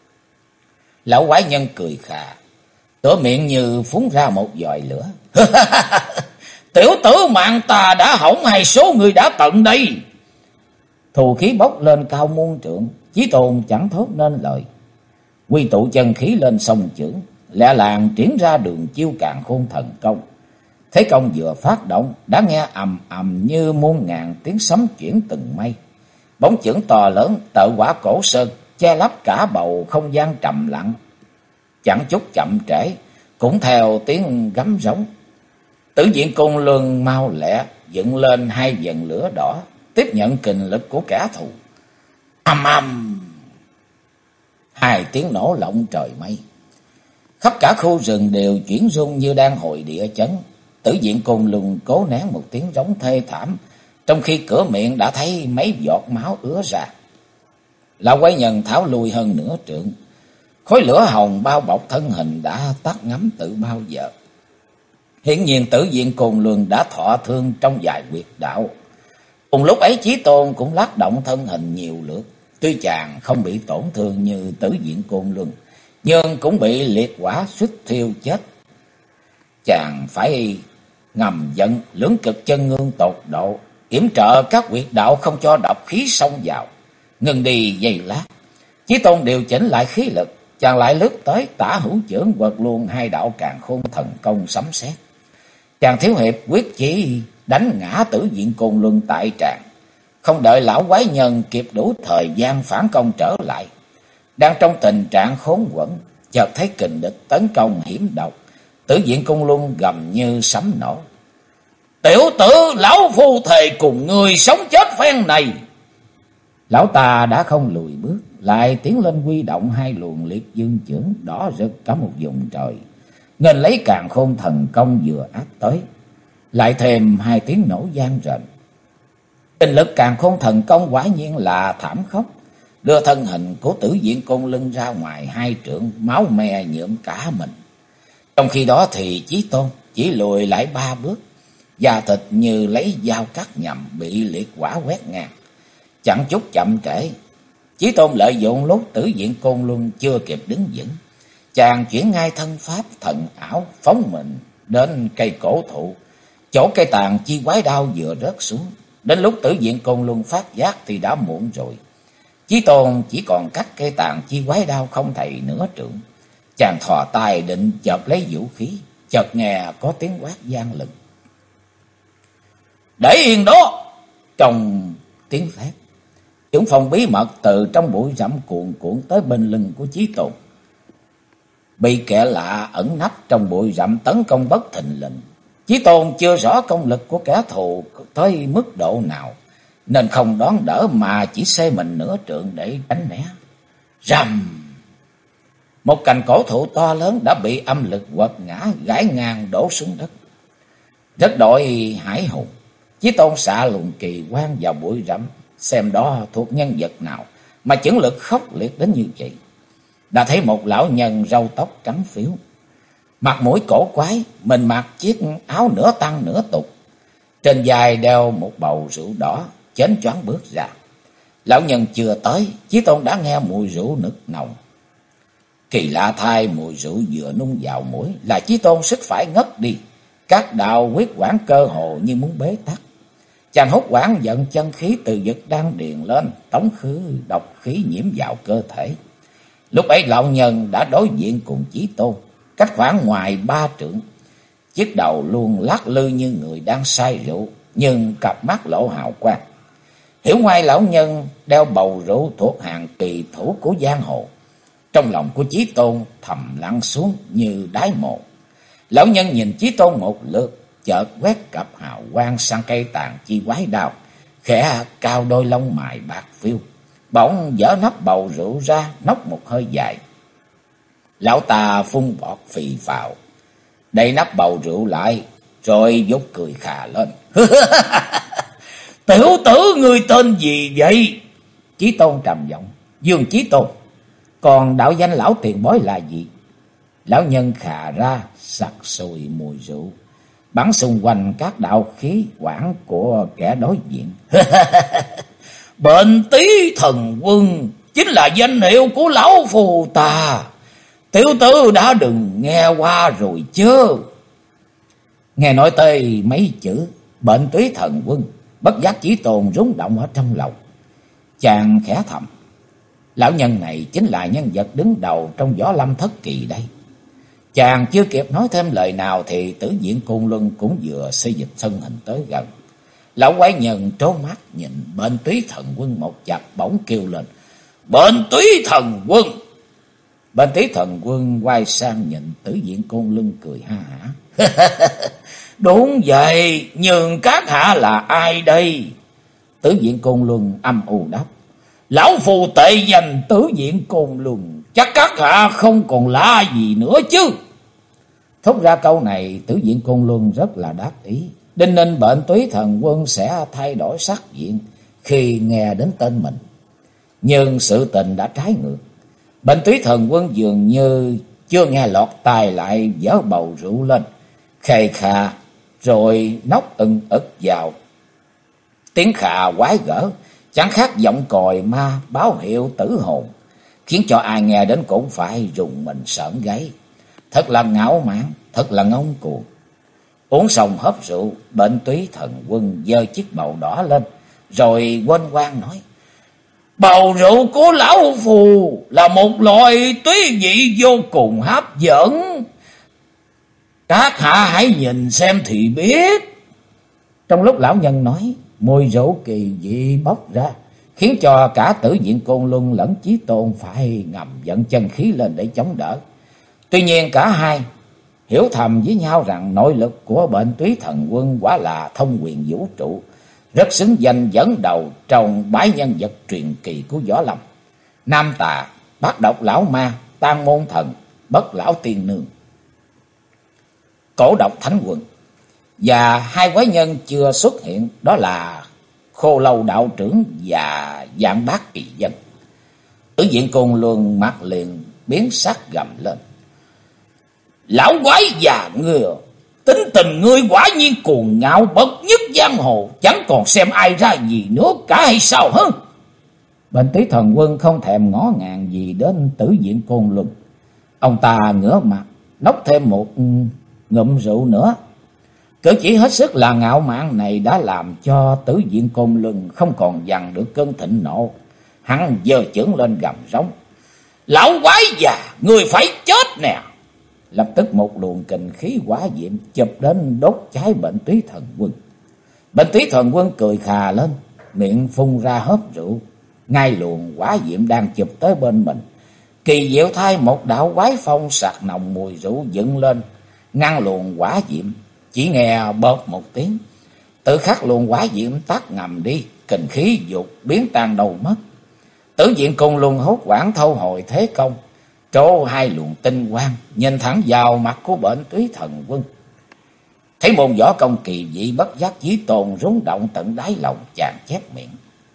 Lão quái nhân cười khà, tựa miệng như phun ra một giòi lửa. Tiểu tử mạng ta đã hỏng hay số người đã tận đây? Thù khí bốc lên cao muôn trượng, Chí Tôn chẳng thốt nên lời. Quy tụ chân khí lên song chưởng, lẹ làng triển ra đường chiêu Càn Khôn Thần Công. Thế công vừa phát động đã nghe ầm ầm như muôn ngàn tiếng sấm chuyển từng mây. Bóng chưởng to lớn tợ quả cổ sơn che lấp cả bầu không gian trầm lặng. Chẳng chút chậm trễ, cũng theo tiếng gấm rống. Tử Diện Côn Luân mau lẹ dựng lên 2 vần lửa đỏ, tiếp nhận kình lực của kẻ thù. Ầm ầm, 2 tiếng nổ lộng trời mây. Khắp cả khu rừng đều chuyển rung như đang hồi địa chấn. Tử Diện Côn Luân cố nén một tiếng rống thê thảm, trong khi cửa miệng đã thấy mấy giọt máu ứa ra. Lão quái nhân tháo lui hơn nửa trượng. Khói lửa hồng bao bọc thân hình đã tắt ngấm từ bao giờ. Hiển nhiên Tử Diện Côn Luân đã thọ thương trong vài huyệt đạo. Cùng lúc ấy Chí Tôn cũng lắc động thân hình nhiều lượt. Tuy chàng không bị tổn thương như Tử Diện Côn Luân, nhưng cũng bị liệt hỏa suýt thiêu chết. Chàng phải ngầm giận lưỡng cực chân ngương tột độ, yểm trợ các huyệt đạo không cho độc khí xông vào. Ngừng đi giây lát, Chí Tôn điều chỉnh lại khí lực, chàng lại lướt tới tả hữu chưởng quật luôn 2 đạo Càn Khôn Thần Công sấm sét. Chàng thiếu hiệp quyết chí đánh ngã Tử Diện Côn Luân tại tràng, không đợi lão quái nhân kịp đủ thời gian phản công trở lại. Đang trong tình trạng khốn quẫn, chợt thấy kình địch tấn công hiểm độc. Tử Diện Côn Luân gầm như sấm nổ. Tiểu tử, lão phu thề cùng người sống chết phen này. Lão ta đã không lùi bước, lại tiến lên huy động 2 luồng liệt dương chưởng đỏ rực cả một vùng trời, nghênh lấy Càn Khôn Thần Công vừa áp tới. Lại thêm 2 tiếng nổ vang rền. Kinh lực Càn Khôn Thần Công quả nhiên là thảm khốc, đưa thân hình của Tử Diện Côn Luân ra ngoài 2 trượng, máu me nhuộm cả mình. Trong khi đó thì Chí Tôn chỉ lùi lại 3 bước, da thịt như lấy dao cắt nhằm bị liệt hỏa quét ngang. Chẳng chút chậm trễ, Chí Tôn lợi dụng lúc Tử Diện Côn Luân chưa kịp đứng vững, chàng chuyển ngay thân pháp thần ảo phóng mình đến cây cổ thụ, chỗ cây tàn chi quái đao vừa rớt xuống. Đến lúc Tử Diện Côn Luân phát giác thì đã muộn rồi. Chí Tôn chỉ còn cách cây tàn chi quái đao không thầy nửa trượng. Chàng thò tay định chộp lấy vũ khí, chợt nghe có tiếng quát vang lừng. Để yên đó! Trong tiếng thét, chưởng phong bí mật từ trong bụi rậm cuồn cuộn tới bên lưng của Chí Tôn. Bị kẻ lạ ẩn nấp trong bụi rậm tấn công bất thình lình. Chí Tôn chưa rõ công lực của kẻ thù tới mức độ nào, nên không đón đỡ mà chỉ xê mình nửa trượng để tránh né. Rầm! Một cành cổ thụ to lớn đã bị âm lực quật ngã, gãy ngang đổ xuống đất. Rất đội hải hùng, Chí Tôn xạ luồng kỳ quan vào bụi rậm, xem đó thuộc nhân vật nào mà chưởng lực khốc liệt đến như vậy. Đã thấy một lão nhân râu tóc trắng phiếu, mặt mũi cổ quái, mình mặc chiếc áo nửa tăng nửa tục, trên vai đeo một bầu rượu đỏ, chến choáng bước ra. Lão nhân chưa tới, Chí Tôn đã nghe mùi rượu nực nồng. Kỳ lạ thay, mùi rượu vừa nung vào mũi là Chí Tôn suýt phải ngất đi. Các đạo huyết quản cơ hồ như muốn bế tắc. Chàng hốt hoảng dẫn chân khí từ vực đan điền lên, tống khứ độc khí nhiễm vào cơ thể. Lúc ấy lão nhân đã đối diện cùng Chí Tôn, cách khoảng ngoài 3 trượng. Chiếc đầu luôn lắc lư như người đang say rượu, nhưng cặp mắt lộ hào quang. Hiểu ngoài lão nhân đeo bầu rượu thuộc hàng kỳ thủ của giang hồ. Trong lòng của Chí Tôn thầm lặng xuống như đáy mộ. Lão nhân nhìn Chí Tôn một lượt, chợt quét cặp hào quang sang cây tàn chi quái đao, khẽ cao đôi lông mày bạc phiêu, bỗng dở nắp bầu rượu ra, nốc một hơi dài. Lão ta phun bọt phì phào, đậy nắp bầu rượu lại, rồi vút cười khà lên. Tiểu tử ngươi tên gì vậy? Chí Tôn trầm giọng. Dương Chí Tôn. Còn đạo danh lão tiền bối là gì? Lão nhân khà ra, sặc sùi mùi rượu, bắn xung quanh các đạo khí quản của kẻ đối diện. Bệnh Tý Thần Quân chính là danh hiệu của lão phù ta. Tiểu tử đã đừng nghe qua rồi chứ? Nghe nói tới mấy chữ Bệnh Tý Thần Quân, bất giác Chí Tôn rung động ở trong lòng. Chàng khẽ thầm, lão nhân này chính là nhân vật đứng đầu trong Võ Lâm thất kỳ đây. Chàng chưa kịp nói thêm lời nào thì Tử Diện Côn Luân cũng vừa xây dịch thân hình tới gần. Lão quái nhân trố mắt nhìn Bệnh Túy Thần Quân một chập, bỗng kêu lên: Bệnh Túy Thần Quân! Bệnh Túy Thần Quân quay sang nhìn Tử Diện Côn Luân cười ha hả. Đúng vậy, nhưng các hạ là ai đây? Tử Diện Côn Luân âm u đáp: Lão phù tệ danh Tử Diện Côn Luân, chắc các hạ không còn lạ gì nữa chứ? Thốt ra câu này, Tử Diện Côn Luân rất là đắc ý. Đinh ninh Bệnh Túy Thần Quân sẽ thay đổi sắc diện khi nghe đến tên mình. Nhưng sự tình đã trái ngược. Bệnh Túy Thần Quân dường như chưa nghe lọt tai, lại vớ bầu rượu lên, khề khà rồi nốc ực vào. Tiếng khà quái gở, chẳng khác giọng còi ma báo hiệu tử hồn, khiến cho ai nghe đến cũng phải rùng mình sởn gáy. Thật là ngạo mạn, thật là ngông cuồng. Uống xong hớp rượu, Bệnh Túy Thần Quân giơ chiếc bầu đỏ lên, rồi quên quang nói: Bầu rượu của lão phù là một loại túy vị vô cùng hấp dẫn. Các hạ hãy nhìn xem thì biết. Trong lúc lão nhân nói, mùi rượu kỳ dị bốc ra, khiến cho cả Tử Diện Côn Luân lẫn Chí Tôn phải ngầm vận chân khí lên để chống đỡ. Tuy nhiên cả hai hiểu thầm với nhau rằng nội lực của Bệnh Túy Thần Quân quả là thông quyền vũ trụ, rất xứng danh dẫn đầu trong bái nhân vật truyền kỳ của Võ Lâm: Nam Tà, Bát Độc Lão Ma, Tam Môn Thần, Bất Lão Tiên Nương, Cổ Độc Thánh Quân. Và hai quái nhân chưa xuất hiện, đó là Khô Lâu Đạo Trưởng và Vạn Bát Kỳ Dân. Tử Diện Côn Luân mặt liền biến sắc gầm lên: Lão quái già ngươi, tính tình ngươi quả nhiên cuồng ngạo bậc nhất giang hồ, chẳng còn xem ai ra gì nữa cả hay sao hả? Bệnh Túy Thần Quân không thèm ngó ngàng gì đến Tử Diện Côn Luân. Ông ta ngửa mặt nốc thêm một ngụm rượu nữa. Cử chỉ hết sức là ngạo mạn này đã làm cho Tử Diện Côn Luân không còn dằn được cơn thịnh nộ. Hắn giơ chưởng lên gầm rống: Lão quái già, ngươi phải chết nè! Lập tức một luồng kình khí hỏa diệm chụp đến đốt cháy Bệnh Túy Thần Quân. Bệnh Túy Thần Quân cười khà lên, miệng phun ra hớp rượu. Ngay luồng hỏa diệm đang chụp tới bên mình, kỳ diệu thay một đạo quái phong sặc nồng mùi rượu dựng lên, ngăn luồng hỏa diệm. Chỉ nghe bợp một tiếng, tự khắc luồng hỏa diệm tắt ngầm đi, kình khí dục biến tan đâu mất. Tử Diện Côn Luân hốt hoảng thâu hồi thế công, trổ hai luồng tinh quang nhìn thẳng vào mặt của Bệnh Túy Thần Quân. Thấy môn võ công kỳ dị, bất giác Chí Tôn rung động tận đáy lòng, chàng chép miệng: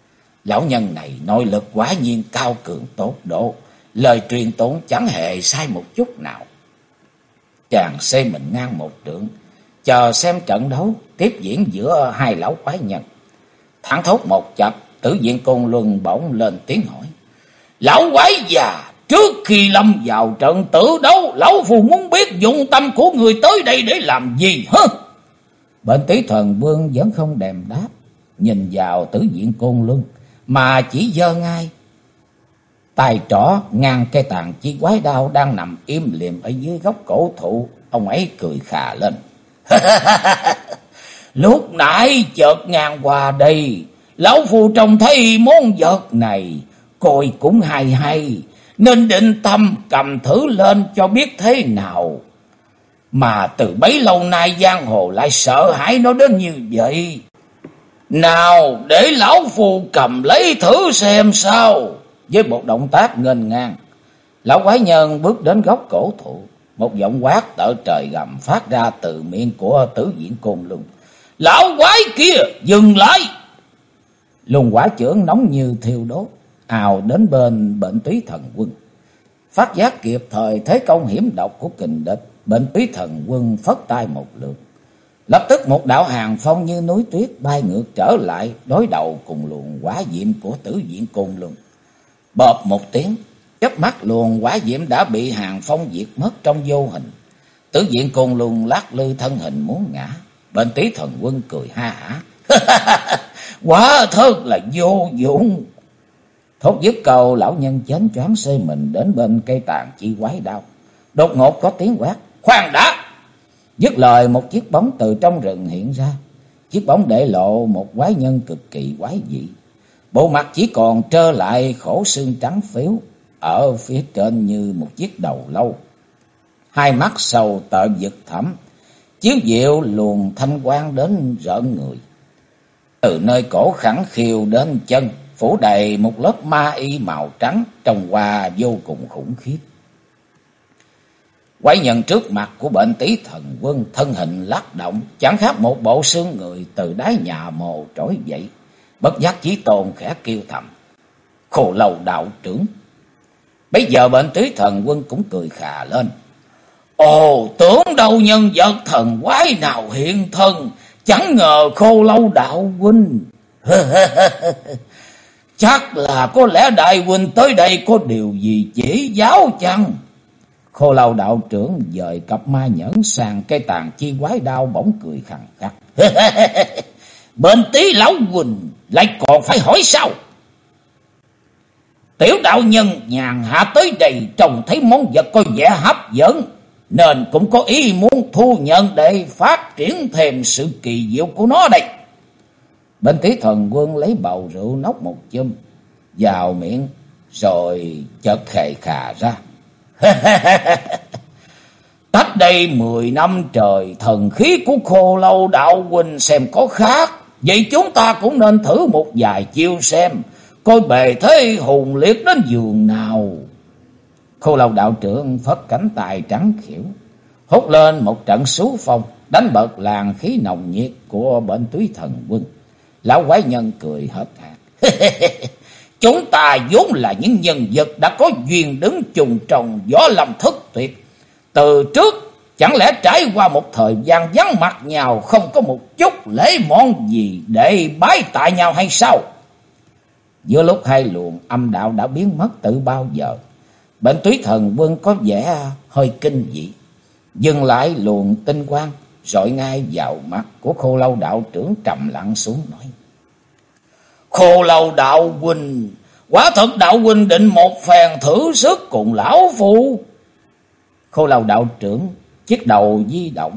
Lão nhân này nội lực quả nhiên cao cường tột độ, lời truyền tụng chẳng hề sai một chút nào. Chàng xây mình ngang một trượng, chờ xem trận đấu tiếp diễn giữa hai lão quái nhân. Thẳng thốt một chập, Tử Diện Côn Luân bỗng lên tiếng hỏi: Lão quái già, trước khi lâm vào trận tử đấu, lão phù muốn biết dụng tâm của người tới đây để làm gì hả? Bệnh Tí Thần Vương vẫn không đèm đáp, nhìn vào Tử Diện Côn Luân mà chỉ giơ ngay tay trỏ ngang cây tàn chi quái đao đang nằm im lìm ở dưới gốc cổ thụ. Ông ấy cười khà lên: Lúc nãy chợt ngang qua đây, lão phu trông thấy món vật này coi cũng hay hay, nên định tâm cầm thử lên cho biết thế nào. Mà từ bấy lâu nay giang hồ lại sợ hãi nó đến như vậy. Nào để lão phu cầm lấy thử xem sao. Với một động tác nghênh ngang, lão quái nhân bước đến góc cổ thụ. Một giọng quát tợ trời gầm phát ra từ miệng của Tử Diện Côn Luân: Lão quái kia, dừng lại! Luồng hỏa chưởng nóng như thiêu đốt ào đến bên Bệnh Túy Thần Quân. Phát giác kịp thời thế công hiểm độc của kình địch, Bệnh Túy Thần Quân phất tay một lượt, lập tức một đạo hàng phong như núi tuyết bay ngược trở lại, đối đầu cùng luồng hỏa diệm của Tử Diện Côn Luân. Bộp một tiếng, chớp mắt luồng hỏa diệm đã bị hàng phong diệt mất trong vô hình. Tử Diện Côn Luân lắc lư thân hình muốn ngã. Bệnh Tí Thần Quân cười ha hả: Quả thật là vô dụng. Thốt dứt câu, lão nhân chến choáng xê mình đến bên cây tàn chi quái đao. Đột ngột có tiếng quát: Khoan đã! Dứt lời, một chiếc bóng từ trong rừng hiện ra. Chiếc bóng để lộ một quái nhân cực kỳ quái dị. Bộ mặt chỉ còn trơ lại khổ xương trắng phếu, ở phía trên như một chiếc đầu lâu. Hai mắt sầu tợn vực thẳm, chiếu diệu luồng thanh quang đến rợn người. Từ nơi cổ khẳng khiu đến chân, phủ đầy một lớp ma y màu trắng, trông qua vô cùng khủng khiếp. Quái nhân trước mặt của Bệnh Tí Thần Quân thân hình lắc động, chẳng khác một bộ xương người từ đáy nhà mồ trỗi dậy. Bất giác Chí Tôn khẽ kêu thầm: Khô Lâu đạo trưởng. Bây giờ Bệnh Tí Thần Quân cũng cười khà lên: Ồ, tưởng đâu nhân vật thần quái nào hiện thân, chẳng ngờ Khô Lâu đạo huynh. Chắc là có lẽ đại huynh tới đây có điều gì chỉ giáo chăng? Khô Lâu đạo trưởng dời cặp ma nhẫn sang cây tàn chi quái đao, bỗng cười khằng khắc: Bên Tí lão huynh lại còn phải hỏi sao? Tiểu đạo nhân nhàn hạ tới đây trông thấy món vật có vẻ hấp dẫn, nên cũng có ý muốn thu nhận để phát triển thêm sự kỳ diệu của nó đây. Bên Tí Thần Quân lấy bầu rượu nốc một chum vào miệng, rồi chợt khề khà ra: Cách đây 10 năm trời, thần khí của Khô Lâu đạo huynh xem có khác, vậy chúng ta cũng nên thử một vài chiêu xem, coi bề thế hùng liệt đến giường nào. Khô Lâu đạo trưởng phất cánh tay trắng khỉu, hút lên một trận xú phong, đánh bật làn khí nồng nhiệt của Bệnh Túy Thần Quân. Lão quái nhân cười hớt hải: Chúng ta vốn là những nhân vật đã có duyên đứng chung trong võ lâm thất tuyệt. Từ trước chẳng lẽ trải qua một thời gian vắng mặt nhau, không có một chút lễ món gì để bái tạ nhau hay sao? Giữa lúc hai luồng âm đạo đã biến mất từ bao giờ, Bệnh Túy Thần Quân có vẻ hơi kinh dị, dừng lại luồng tinh quang rọi ngay vào mắt của Khô Lâu đạo trưởng, trầm lặng xuống nói: Khô Lâu đạo huynh, quả thật đạo huynh định một phen thử sức cùng lão phu? Khô Lâu đạo trưởng chiếc đầu di động: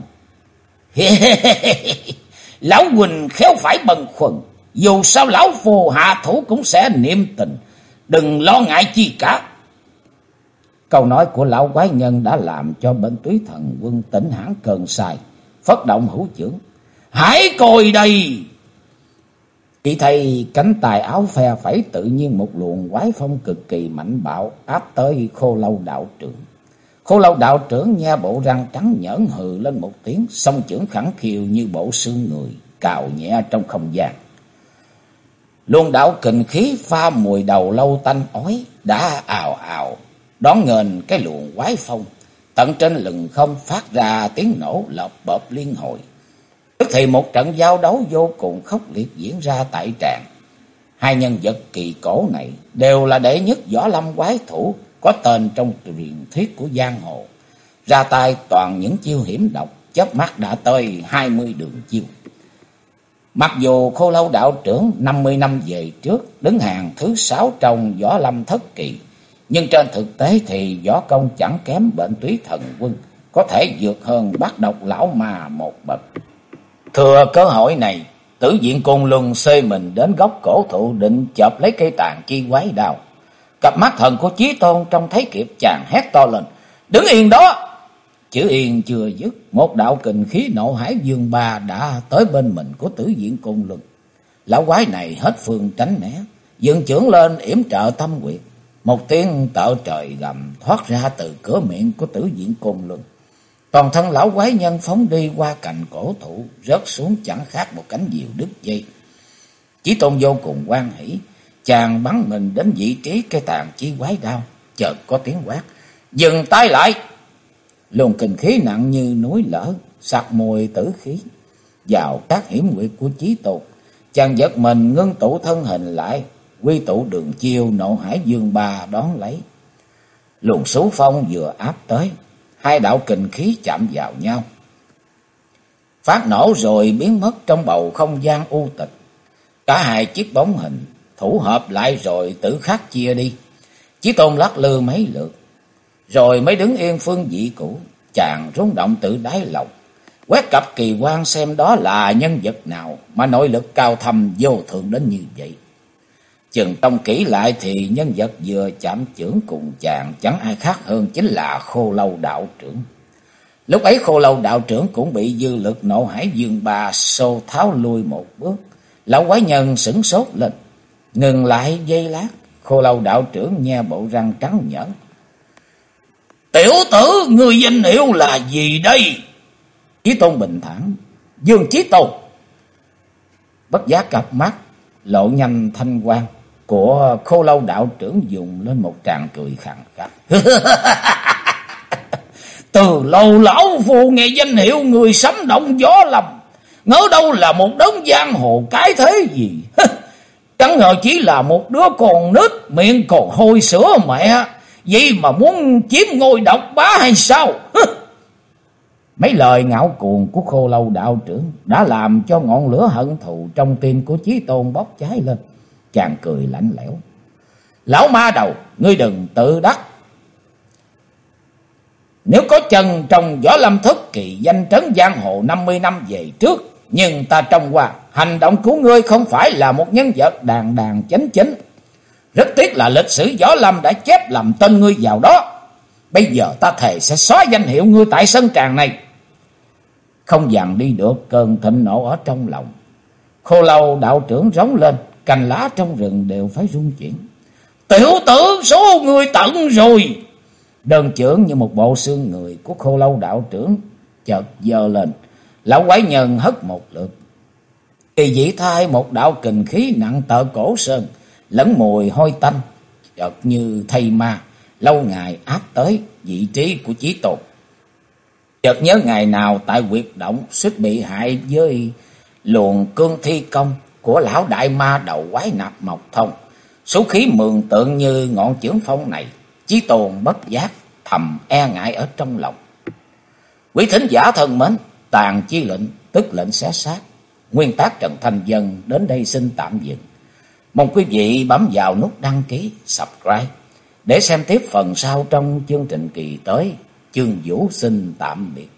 Lão huynh khéo phải bần khuần, dù sao lão phu hạ thủ cũng sẽ niệm tình, đừng lo ngại chi cả. Câu nói của lão quái nhân đã làm cho Bệnh Túy Thần Quân tỉnh hẳn cơn say, phất động hữu chưởng: Hãy coi đây! Chỉ thấy cánh tay áo phe phẩy, tự nhiên một luồng quái phong cực kỳ mạnh bạo áp tới Khô Lâu đạo trưởng. Khô Lâu đạo trưởng nhe bộ răng trắng nhởn hừ lên một tiếng, song chưởng khẳng khiu như bộ xương người cào nhẹ trong không gian. Luồng đạo kình khí pha mùi đầu lâu tanh ói đã ào ào đón nghênh cái luồng quái phong. Tận trên lừng không phát ra tiếng nổ lợp bợp liên hồi. Tức thì một trận giao đấu vô cùng khốc liệt diễn ra tại tràng. Hai nhân vật kỳ cổ này đều là đệ nhất võ lâm quái thủ có tên trong truyền thuyết của giang hồ. Ra tay toàn những chiêu hiểm độc, chớp mắt đã tới 20 đường chiêu. Mặc dù Khô Lâu đạo trưởng 50 năm về trước đứng hàng thứ 6 trong võ lâm thất kỳ, nhưng trên thực tế thì võ công chẳng kém Bệnh Túy Thần Quân, có thể vượt hơn Bát Độc lão ma một bậc. Thừa cơ hội này, Tử Diện Côn Luân xê mình đến gốc cổ thụ định chộp lấy cây tàn chi quái đao. Cặp mắt thần của Chí Tôn trông thấy kịp, chàng hét to lên: "Đứng yên đó!" Chữ yên chưa dứt, một đạo kình khí nộ hải dương ba đã tới bên mình của Tử Diện Côn Luân. Lão quái này hết phương tránh né, dựng chưởng lên yểm trợ tâm quyệt. Một tiếng tợ trời gầm thoát ra từ cửa miệng của Tử Diện Côn Luân. Toàn thân lão quái nhân phóng đi qua cành cổ thụ, rớt xuống chẳng khác một cánh diều đứt dây. Chí Tôn vô cùng hoan hỉ, chàng bắn mình đến vị trí cây tàn chi quái đao, chợt có tiếng quát: "Dừng tay lại!" Luồng kình khí nặng như núi lở, sặc mùi tử khí vào các hiểm nguyệt của Chí Tôn. Chàng giật mình ngưng tụ thân hình lại, quy tụ đường chiêu nộ hải dương ba đón lấy. Luồng xú phong vừa áp tới, hai đạo kình khí chạm vào nhau, phát nổ rồi biến mất trong bầu không gian u tịch. Cả hai chiếc bóng hình thủ hợp lại rồi tự khắc chia đi. Chí Tôn lắc lư mấy lượt rồi mới đứng yên phương vị cũ. Chàng rung động tự đáy lòng, quét cặp kỳ quan xem đó là nhân vật nào mà nội lực cao thâm vô thượng đến như vậy. Chừng trông kỹ lại thì nhân vật vừa chạm chưởng cùng chàng chẳng ai khác hơn chính là Khô Lâu đạo trưởng. Lúc ấy Khô Lâu đạo trưởng cũng bị dư lực nộ hải dương ba xô tháo lui một bước. Lão quái nhân sửng sốt lên, ngừng lại giây lát. Khô Lâu đạo trưởng nhe bộ răng trắng nhợn: "Tiểu tử, ngươi danh hiệu là gì đây?" Chí Tôn bình thản: "Dương Chí Tôn." Bất giác cặp mắt lộ nhanh thanh quang của Khô Lâu đạo trưởng dùng lên một tràng cười khàn khàn. "Từ lâu lão phu nghe danh hiệu người sấm động gió lâm, ngỡ đâu là một đấng giang hồ cái thế gì. Chẳng ngờ chỉ là một đứa con nít miệng còn hôi sữa mẹ, vậy mà muốn chiếm ngôi độc bá hay sao?" Mấy lời ngạo cuồng của Khô Lâu đạo trưởng đã làm cho ngọn lửa hận thù trong tim của Chí Tôn bốc cháy lên. Chàng cười lạnh lẽo: "Lão ma đầu, ngươi đừng tự đắc. Nếu có chân trong võ lâm thất kỳ danh trấn giang hồ 50 năm về trước, nhưng ta trông qua hành động của ngươi không phải là một nhân vật đàng đàng chánh chính. Rất tiếc là lịch sử võ lâm đã chép lầm tên ngươi vào đó. Bây giờ ta thề sẽ xóa danh hiệu ngươi tại sân tràng này." Không dằn đi được cơn thịnh nộ ở trong lòng, Khô Lâu đạo trưởng rống lên, cành lá trong rừng đều phải rung chuyển. "Tiểu tử, số người tận rồi!" Đơn chưởng như một bộ xương người của Khô Lâu đạo trưởng chợt giơ lên. Lão quái nhân hất một lượt, kỳ dĩ thai một đạo kình khí nặng tợ cổ sơn, lẫn mùi hôi tanh, chợt như thây ma lâu ngày áp tới vị trí của Chí Tôn. Chợt nhớ ngày nào tại huyệt động suýt bị hại với luồng cương thi công của lão đại ma đầu quái nạp Mộc Thông, số khí mường tượng như ngọn chưởng phong này, Chí Tôn bất giác thầm e ngại ở trong lòng. Quý thính giả thân mến, Tàn Chi Lệnh tức lệnh xé xác, nguyên tác Trần Thanh Vân đến đây xin tạm dừng. Mong quý vị bấm vào nút đăng ký, subscribe để xem tiếp phần sau trong chương trình kỳ tới. Chương Vũ xin tạm biệt.